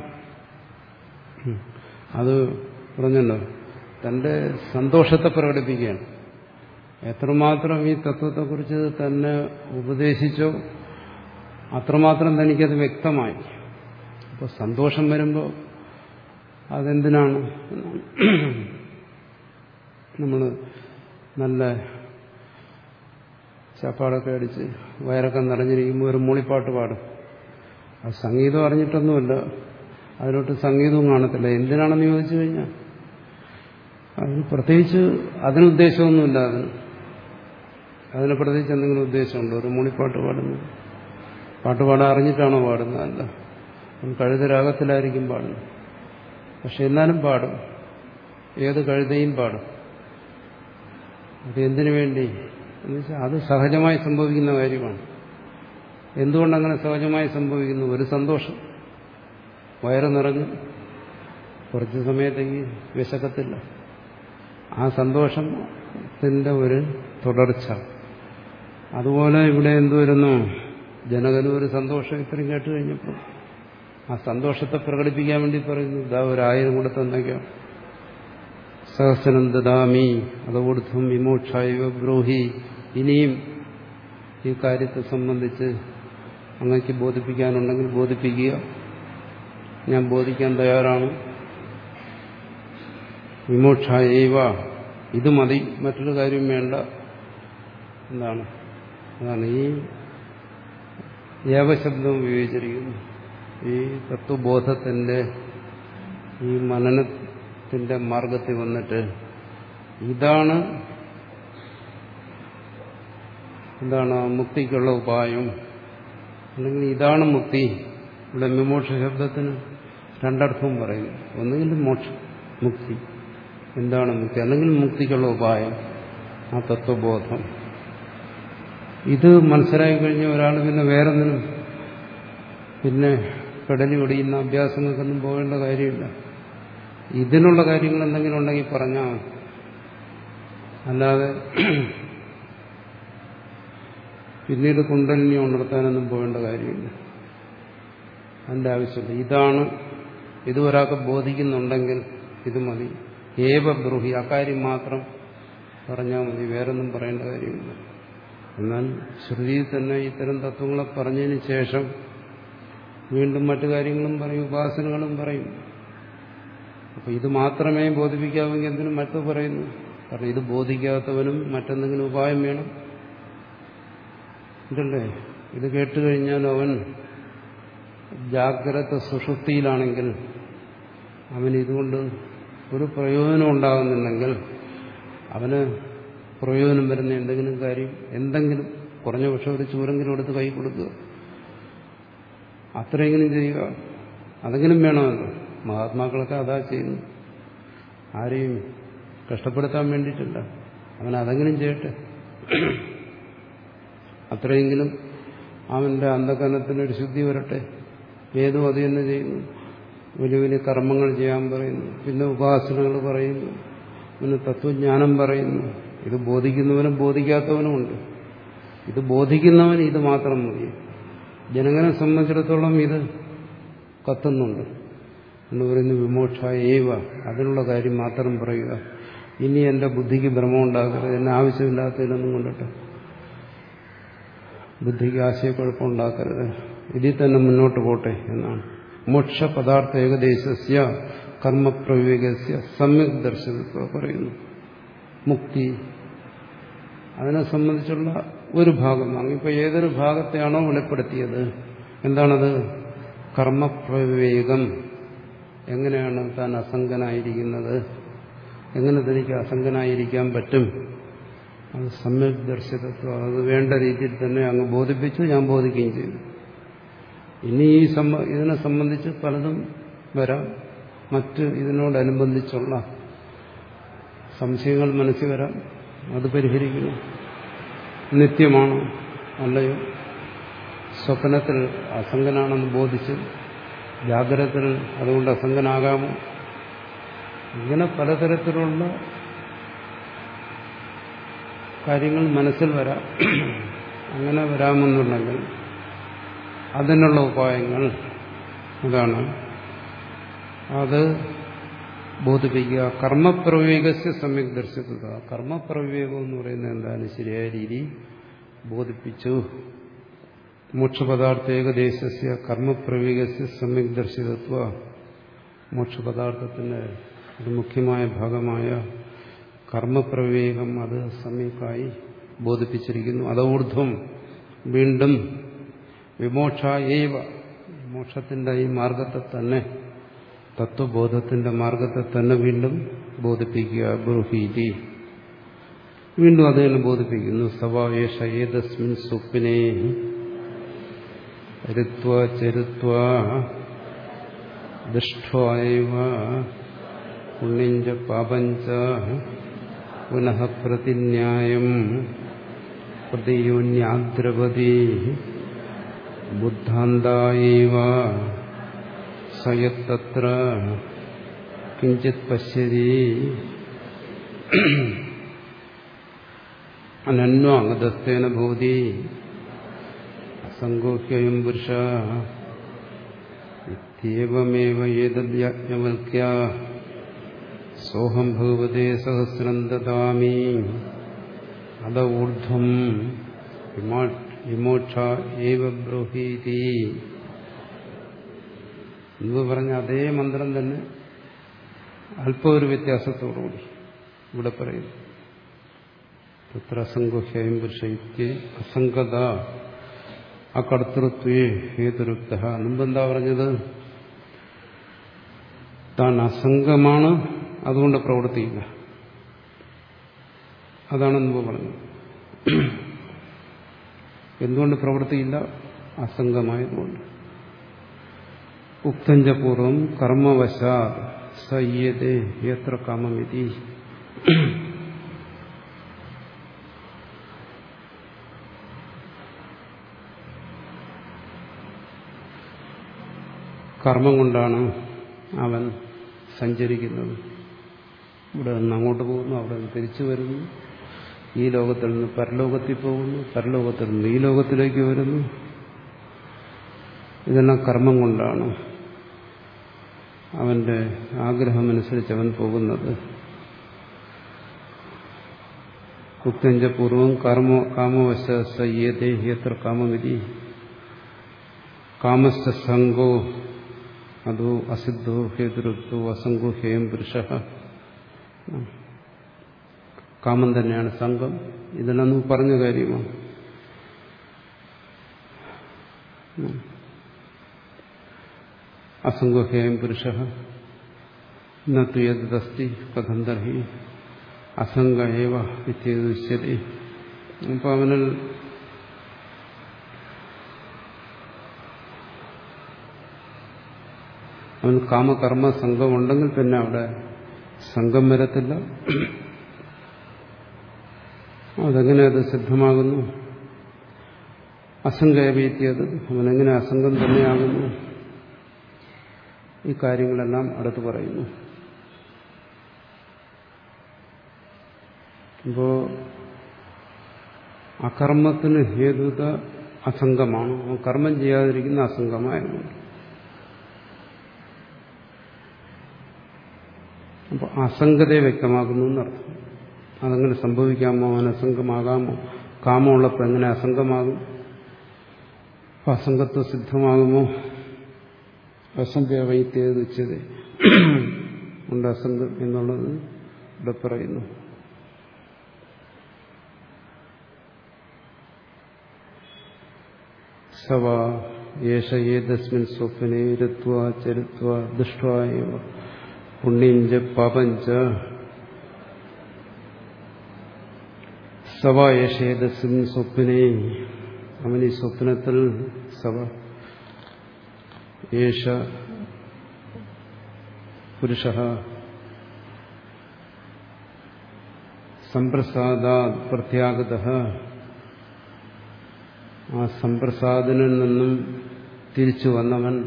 S1: അത് പറഞ്ഞല്ലോ, തന്റെ സന്തോഷത്തെ പ്രകടിപ്പിക്കുകയാണ്. എത്രമാത്രം ഈ തത്വത്തെക്കുറിച്ച് തന്നെ ഉപദേശിച്ചോ അത്രമാത്രം തനിക്കത് വ്യക്തമായി. അപ്പോൾ സന്തോഷം വരുമ്പോൾ അതെന്തിനാണ്? നമ്മൾ നല്ല ചാപ്പാടൊക്കെ അടിച്ച് വയറൊക്കെ നിറഞ്ഞിരിക്കുമ്പോൾ ഒരു മൂളിപ്പാട്ട് പാടും. അത് സംഗീതം അറിഞ്ഞിട്ടൊന്നുമല്ല, അതിലോട്ട് സംഗീതവും കാണത്തില്ല. എന്തിനാണെന്ന് ചോദിച്ചു കഴിഞ്ഞാൽ അതിന് പ്രത്യേകിച്ച് അതിനുദ്ദേശമൊന്നുമില്ല. അതിന് അതിന് പ്രത്യേകിച്ച് എന്തെങ്കിലും ഉദ്ദേശമുണ്ടോ? ഒരു മൂളിപ്പാട്ട് പാടുന്നു, പാട്ട് പാടാൻ അറിഞ്ഞിട്ടാണോ പാടുന്നത്? അല്ല, കഴുത രാഗത്തിലായിരിക്കും പാടുന്നത്. പക്ഷെ എന്നാലും പാടും, ഏത് കഴുതയും പാടും. അത് എന്തിനു വേണ്ടി എന്ന് വെച്ചാൽ അത് സഹജമായി സംഭവിക്കുന്ന കാര്യമാണ്. എന്തുകൊണ്ടങ്ങനെ സഹജമായി സംഭവിക്കുന്നു? ഒരു സന്തോഷം, വയറ് നിറഞ്ഞു, കുറച്ച് സമയത്തേക്ക് വിശക്കത്തില്ല. ആ സന്തോഷത്തിന്റെ ഒരു തുടർച്ച. അതുപോലെ ഇവിടെ എന്തു വരുന്നു? ജനകനും ഒരു സന്തോഷം ഇത്രയും കേട്ട് കഴിഞ്ഞപ്പോൾ ആ സന്തോഷത്തെ പ്രകടിപ്പിക്കാൻ വേണ്ടി പറയുന്നു, ഇതാ ഒരായിരം കൂടെ തന്നേക്കാം. സഹസ്രം ദദാമി അതോടുത്തും വിമോക്ഷായ ബ്രൂഹി, ഇനിയും ഈ കാര്യത്തെ സംബന്ധിച്ച് അങ്ങക്ക് ബോധിപ്പിക്കാനുണ്ടെങ്കിൽ ബോധിപ്പിക്കുക, ഞാൻ ബോധിക്കാൻ തയ്യാറാണ്. വിമോക്ഷായവ, ഇത് മതി, മറ്റൊരു കാര്യം വേണ്ട. എന്താണ്? അതാണ് ഈ ഏവശബ്ദം ഉപയോഗിച്ചിരിക്കുന്നു. ഈ തത്വബോധത്തിന്റെ ഈ മനനത്തിന്റെ മാർഗത്തിൽ വന്നിട്ട് ഇതാണ് എന്താണ് മുക്തിക്കുള്ള ഉപായം, അല്ലെങ്കിൽ ഇതാണ് മുക്തി. ഇവിടെ വിമോക്ഷ ശബ്ദത്തിന് രണ്ടർത്ഥവും പറയുന്നു. ഒന്നുകിൽ മോക്ഷം, മുക്തി, എന്താണ് മുക്തി, അല്ലെങ്കിൽ മുക്തിക്കുള്ള ഉപായം, ആ തത്വബോധം. ഇത് മനസ്സിലാക്കി കഴിഞ്ഞ ഒരാൾ പിന്നെ വേറൊന്നിനും പിന്നെ കടലി ഒടിയുന്ന അഭ്യാസങ്ങൾക്കൊന്നും പോകേണ്ട കാര്യമില്ല. ഇതിനുള്ള കാര്യങ്ങൾ എന്തെങ്കിലും ഉണ്ടെങ്കിൽ പറഞ്ഞാൽ മതി. അല്ലാതെ പിന്നീട് കുണ്ടലിനി ഉണർത്താനൊന്നും പോകേണ്ട കാര്യമില്ല. അതിൻ്റെ ആവശ്യമില്ല. ഇതാണ്, ഇത് ഒരാൾക്ക് ബോധിക്കുന്നുണ്ടെങ്കിൽ ഇത് മതി. ഏവ ബ്രൂഹി, അക്കാര്യം മാത്രം പറഞ്ഞാൽ മതി, വേറൊന്നും പറയേണ്ട കാര്യമില്ല. എന്നാൽ ശ്രുതിയിൽ തന്നെ ഇത്തരം തത്വങ്ങളെ പറഞ്ഞതിന് ശേഷം വീണ്ടും മറ്റു കാര്യങ്ങളും പറയും, ഉപാസനകളും പറയും. അപ്പൊ ഇത് മാത്രമേ ബോധിപ്പിക്കാമെങ്കിൽ എന്തിനും മറ്റു പറയുന്നു? കാരണം ഇത് ബോധിക്കാത്തവനും മറ്റെന്തെങ്കിലും ഉപായം വേണം. ഇതല്ലേ, ഇത് കേട്ടുകഴിഞ്ഞാൽ അവൻ ജാഗ്രത സുഷുപ്തിയിലാണെങ്കിൽ അവന് ഇതുകൊണ്ട് ഒരു പ്രയോജനം ഉണ്ടാകുന്നുണ്ടെങ്കിൽ അവന് പ്രയോജനം വരുന്ന എന്തെങ്കിലും കാര്യം, എന്തെങ്കിലും കുറഞ്ഞ പക്ഷം ഒരു ചൂരെങ്കിലും എടുത്ത് കൈ കൊടുക്കുക, അത്രയെങ്കിലും ചെയ്യുക. അതെങ്കിലും വേണമല്ലോ. മഹാത്മാക്കളൊക്കെ അതാ ചെയ്യുന്നു. ആരെയും കഷ്ടപ്പെടുത്താൻ വേണ്ടിയിട്ടില്ല. അവൻ അതെങ്കിലും ചെയ്യട്ടെ. അത്രയെങ്കിലും അവന്റെ അന്ധകരണത്തിനൊരു ശുദ്ധി വരട്ടെ. ഏതും അത് തന്നെ ചെയ്യുന്നു. വലിയ വലിയ കർമ്മങ്ങൾ ചെയ്യാൻ പറയുന്നു, പിന്നെ ഉപാസനകൾ പറയുന്നു, പിന്നെ തത്വജ്ഞാനം പറയുന്നു. ഇത് ബോധിക്കുന്നവനും ബോധിക്കാത്തവനുമുണ്ട്. ഇത് ബോധിക്കുന്നവന് ഇത് മാത്രം മതി. ജനങ്ങളെ സംബന്ധിച്ചിടത്തോളം ഇത് കത്തുന്നുണ്ട് എന്ന് പറയുന്നു. വിമോക്ഷ ഏവ, അതിനുള്ള കാര്യം മാത്രം പറയുക. ഇനി എന്റെ ബുദ്ധിക്ക് ഭ്രമം ഉണ്ടാക്കരുത്, എന്നെ ആവശ്യമില്ലാത്തതിനൊന്നും കൊണ്ടിട്ട് ബുദ്ധിക്ക് ആശയക്കുഴപ്പം ഉണ്ടാക്കരുത്, ഇതിൽ തന്നെ മുന്നോട്ട് പോട്ടെ എന്നാണ്. മോക്ഷ പദാർത്ഥ ഏകദേശസ്യ കർമ്മപ്രവിവേകസ്യ സമ്യക് ദർശനത്വം പറയുന്നു. മുക്തി, അതിനെ സംബന്ധിച്ചുള്ള ഒരു ഭാഗം, അങ്ങിപ്പോൾ ഏതൊരു ഭാഗത്തെയാണോ വെളിപ്പെടുത്തിയത്, എന്താണത്? കർമ്മപ്രവിവേകം. എങ്ങനെയാണ് താൻ അസംഗനായിരിക്കുന്നത്, എങ്ങനെ തനിക്ക് അസംഗനായിരിക്കാൻ പറ്റും, അത് സമ്യക് ദർശനത്വം. അത് വേണ്ട രീതിയിൽ തന്നെ അങ്ങ് ബോധിപ്പിച്ചു, ഞാൻ ബോധിക്കുകയും ചെയ്തു. ഇനി ഈ ഇതിനെ സംബന്ധിച്ച് പലതും വരാം. മറ്റ് ഇതിനോടനുബന്ധിച്ചുള്ള സംശയങ്ങൾ മനസ്സിൽ വരാം. അത് പരിഹരിക്കണം. നിത്യമാണോ അല്ലയോ? സ്വപ്നത്തിൽ അസംഗനാണെന്ന് ബോധിച്ച് ജാഗ്രതത്തിൽ അതുകൊണ്ട് അസംഗനാകാമോ? ഇങ്ങനെ പലതരത്തിലുള്ള കാര്യങ്ങൾ മനസ്സിൽ വരാം. അങ്ങനെ വരാമെന്നുണ്ടെങ്കിൽ അതിനുള്ള ഉപായങ്ങൾ അതാണ്, അത് ബോധിപ്പിക്കുക. കർമ്മപ്രവിവേകസ്യ സമ്യക് ദർശിക്കുക. കർമ്മപ്രവിവേകം എന്ന് പറയുന്നത് എന്താണ്? ശരിയായ രീതി ബോധിപ്പിച്ചു. മോക്ഷപദാർത്ഥ ഏകദേശസ്യ കർമ്മപ്രവിവേകസ്യ സമ്യക് ദർശിതത്വ. മോക്ഷപദാർത്ഥത്തിന്റെ ഒരു മുഖ്യമായ ഭാഗമായ കർമ്മപ്രവിവേകം അത് സമ്യക്കായി ബോധിപ്പിച്ചിരിക്കുന്നു. അതോർധ്വം വീണ്ടും വിമോക്ഷ ഏവ, മോക്ഷത്തിന്റെ ഈ മാർഗത്തെ തന്നെ, തത്വബോധത്തിന്റെ മാർഗത്തെ തന്നെ വീണ്ടും ബോധിപ്പിക്കുക. ബ്രൂഹീതി, വീണ്ടും അത് തന്നെ ബോധിപ്പിക്കുന്നു. സവായേഷ ഏതസ്മിൻ സ്വപ്നേ ഋത്വാ ചരുത്വാ ദൃഷ്ട്വായവ പുണ്യഞ്ച പാപഞ്ച പുനഃ പ്രതിന്യായം പ്രതിയോന്യാദ്രവതി ബുദ്ധാന്തായേവ സയത്തത്ര കിഞ്ചിത് പശ്യതി അനന്വാഗതസ്തേന ഭൂതി അസംഗോഹ്യം പുരുഷ ഇത്യേവമേവ ഏതദ്യാജ്ഞവൽക്യ സോഹം ഭഗവതേ സഹസ്രം ദദാമി അത ഊർധ്വം വിമോക്ഷ ഏവ ബ്രൂഹീതി. എന്ന് പറഞ്ഞ അതേ മന്ത്രം തന്നെ അല്പം ഒരു വ്യത്യാസത്തോടുകൂടി ഇവിടെ പറയുന്നു. തത്ര അസംഗോഹ്യം പുരുഷ ഇത്യ അസംഗത അകർത്തൃത്വേ ഹേതുരുക്ത. മുമ്പെന്താ പറഞ്ഞത്? താൻ അസംഗമാണ്, അതുകൊണ്ട് പ്രവർത്തിയില്ല. അതാണ് മുമ്പ് പറഞ്ഞത്. എന്തുകൊണ്ട് പ്രവർത്തിയില്ല? അസംഗമായതുകൊണ്ട്. ഉക്തഞ്ച പൂർവം കർമ്മവശാ സയ്യതേ യത്ര കാമമിതി. കർമ്മം കൊണ്ടാണ് അവൻ സഞ്ചരിക്കുന്നത്. ഇവിടെ നിന്ന് അങ്ങോട്ട് പോകുന്നു, അവിടെ നിന്ന് തിരിച്ചു വരുന്നു. ഈ ലോകത്തിൽ നിന്ന് പരലോകത്തിൽ പോകുന്നു, പരലോകത്തിൽ നിന്ന് ഈ ലോകത്തിലേക്ക് വരുന്നു. ഇതെല്ലാം കർമ്മം കൊണ്ടാണ് അവന്റെ ആഗ്രഹമനുസരിച്ച് അവൻ പോകുന്നത്. ഉക്തഞ്ച പൂർവം കാമോ കാമവശ സയ്യേതേ യത്ര കാമവിധി കാമസ്ഥ സംഗോ അതോ അസിദ്ധോ ഹേതുരുക്തോ അസംഗോ ഹേയം പുരുഷ. കാമം തന്നെയാണ് സംഘം. ഇതെല്ലാം നമുക്ക് പറഞ്ഞ കാര്യമാണ്. അസംഗോ ഹേയം പുരുഷ നസ്തി കഥം തർഹി അസംഗ ഏവ വിദ്യുശ്യതി. അപ്പൊ അവനിൽ അവൻ കാമകർമ്മ സംഘം ഉണ്ടെങ്കിൽ പിന്നെ അവിടെ സംഘം വരത്തില്ല. അതെങ്ങനെ അത് സിദ്ധമാകുന്നു? അസംഗേവീത്തിയത് അവനെങ്ങനെ അസംഗം തന്നെയാകുന്നു? ഈ കാര്യങ്ങളെല്ലാം അടുത്ത് പറയുന്നു. അപ്പോ അകർമ്മത്തിന് ഹേതുത അസംഗമാണ്. കർമ്മം ചെയ്യാതിരിക്കുന്ന അസംഗമായതുകൊണ്ട്. അപ്പോൾ അസംഗതയെ വ്യക്തമാക്കുന്നു എന്നർത്ഥം. അതങ്ങനെ സംഭവിക്കാമോ? അനസംഗമാകാമോ? കാമമുള്ളപ്പോൾ എങ്ങനെ അസംഗമാകും? അസംഗത്വ സിദ്ധമാകുമോ? അസംഗവൈത്യേത് ഉച്ചത് ഉണ്ട്. അസംഗം എന്നുള്ളത് ഇവിടെ പറയുന്നു. സവ യേശ ഏതസ്മിൻ സ്വപ്നെ രത്വാ ചരിത്വാ ദുഷ്ട്വാ ഏവ പുണ്യം ച പാപം ച സവ യേശ ഏതസ്മിൻ സ്വപ്നെ അവൻ ഈ സ്വപ്നത്തിൽ സവ യേശ പുരുഷഃ സംപ്രസാദാത് പ്രത്യാഗതഃ ആ സംപ്രസാദനിൽ നിന്നും തിരിച്ചു വന്നവൻ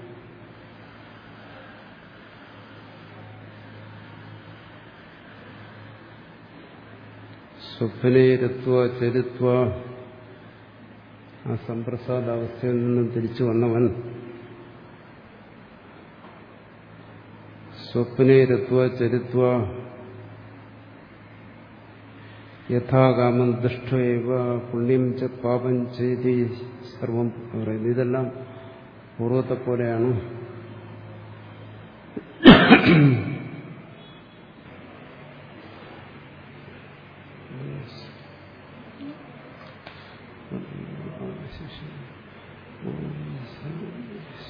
S1: സ്വപ്നെ രത്വ ചരിത്വ ആ സംപ്രസാദാവസ്ഥയിൽ നിന്നും തിരിച്ചു വന്നവൻ സ്വപ്നെ രത്വ ചരിത്വ യഥാകാമം ദുഷ്ടേവ പുണ്യം ച പാപം ചെയ്തി സർവം പറയുന്നത്. ഇതെല്ലാം പൂർവത്തെ പോലെയാണ്.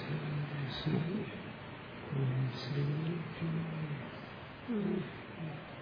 S1: ശ്രീ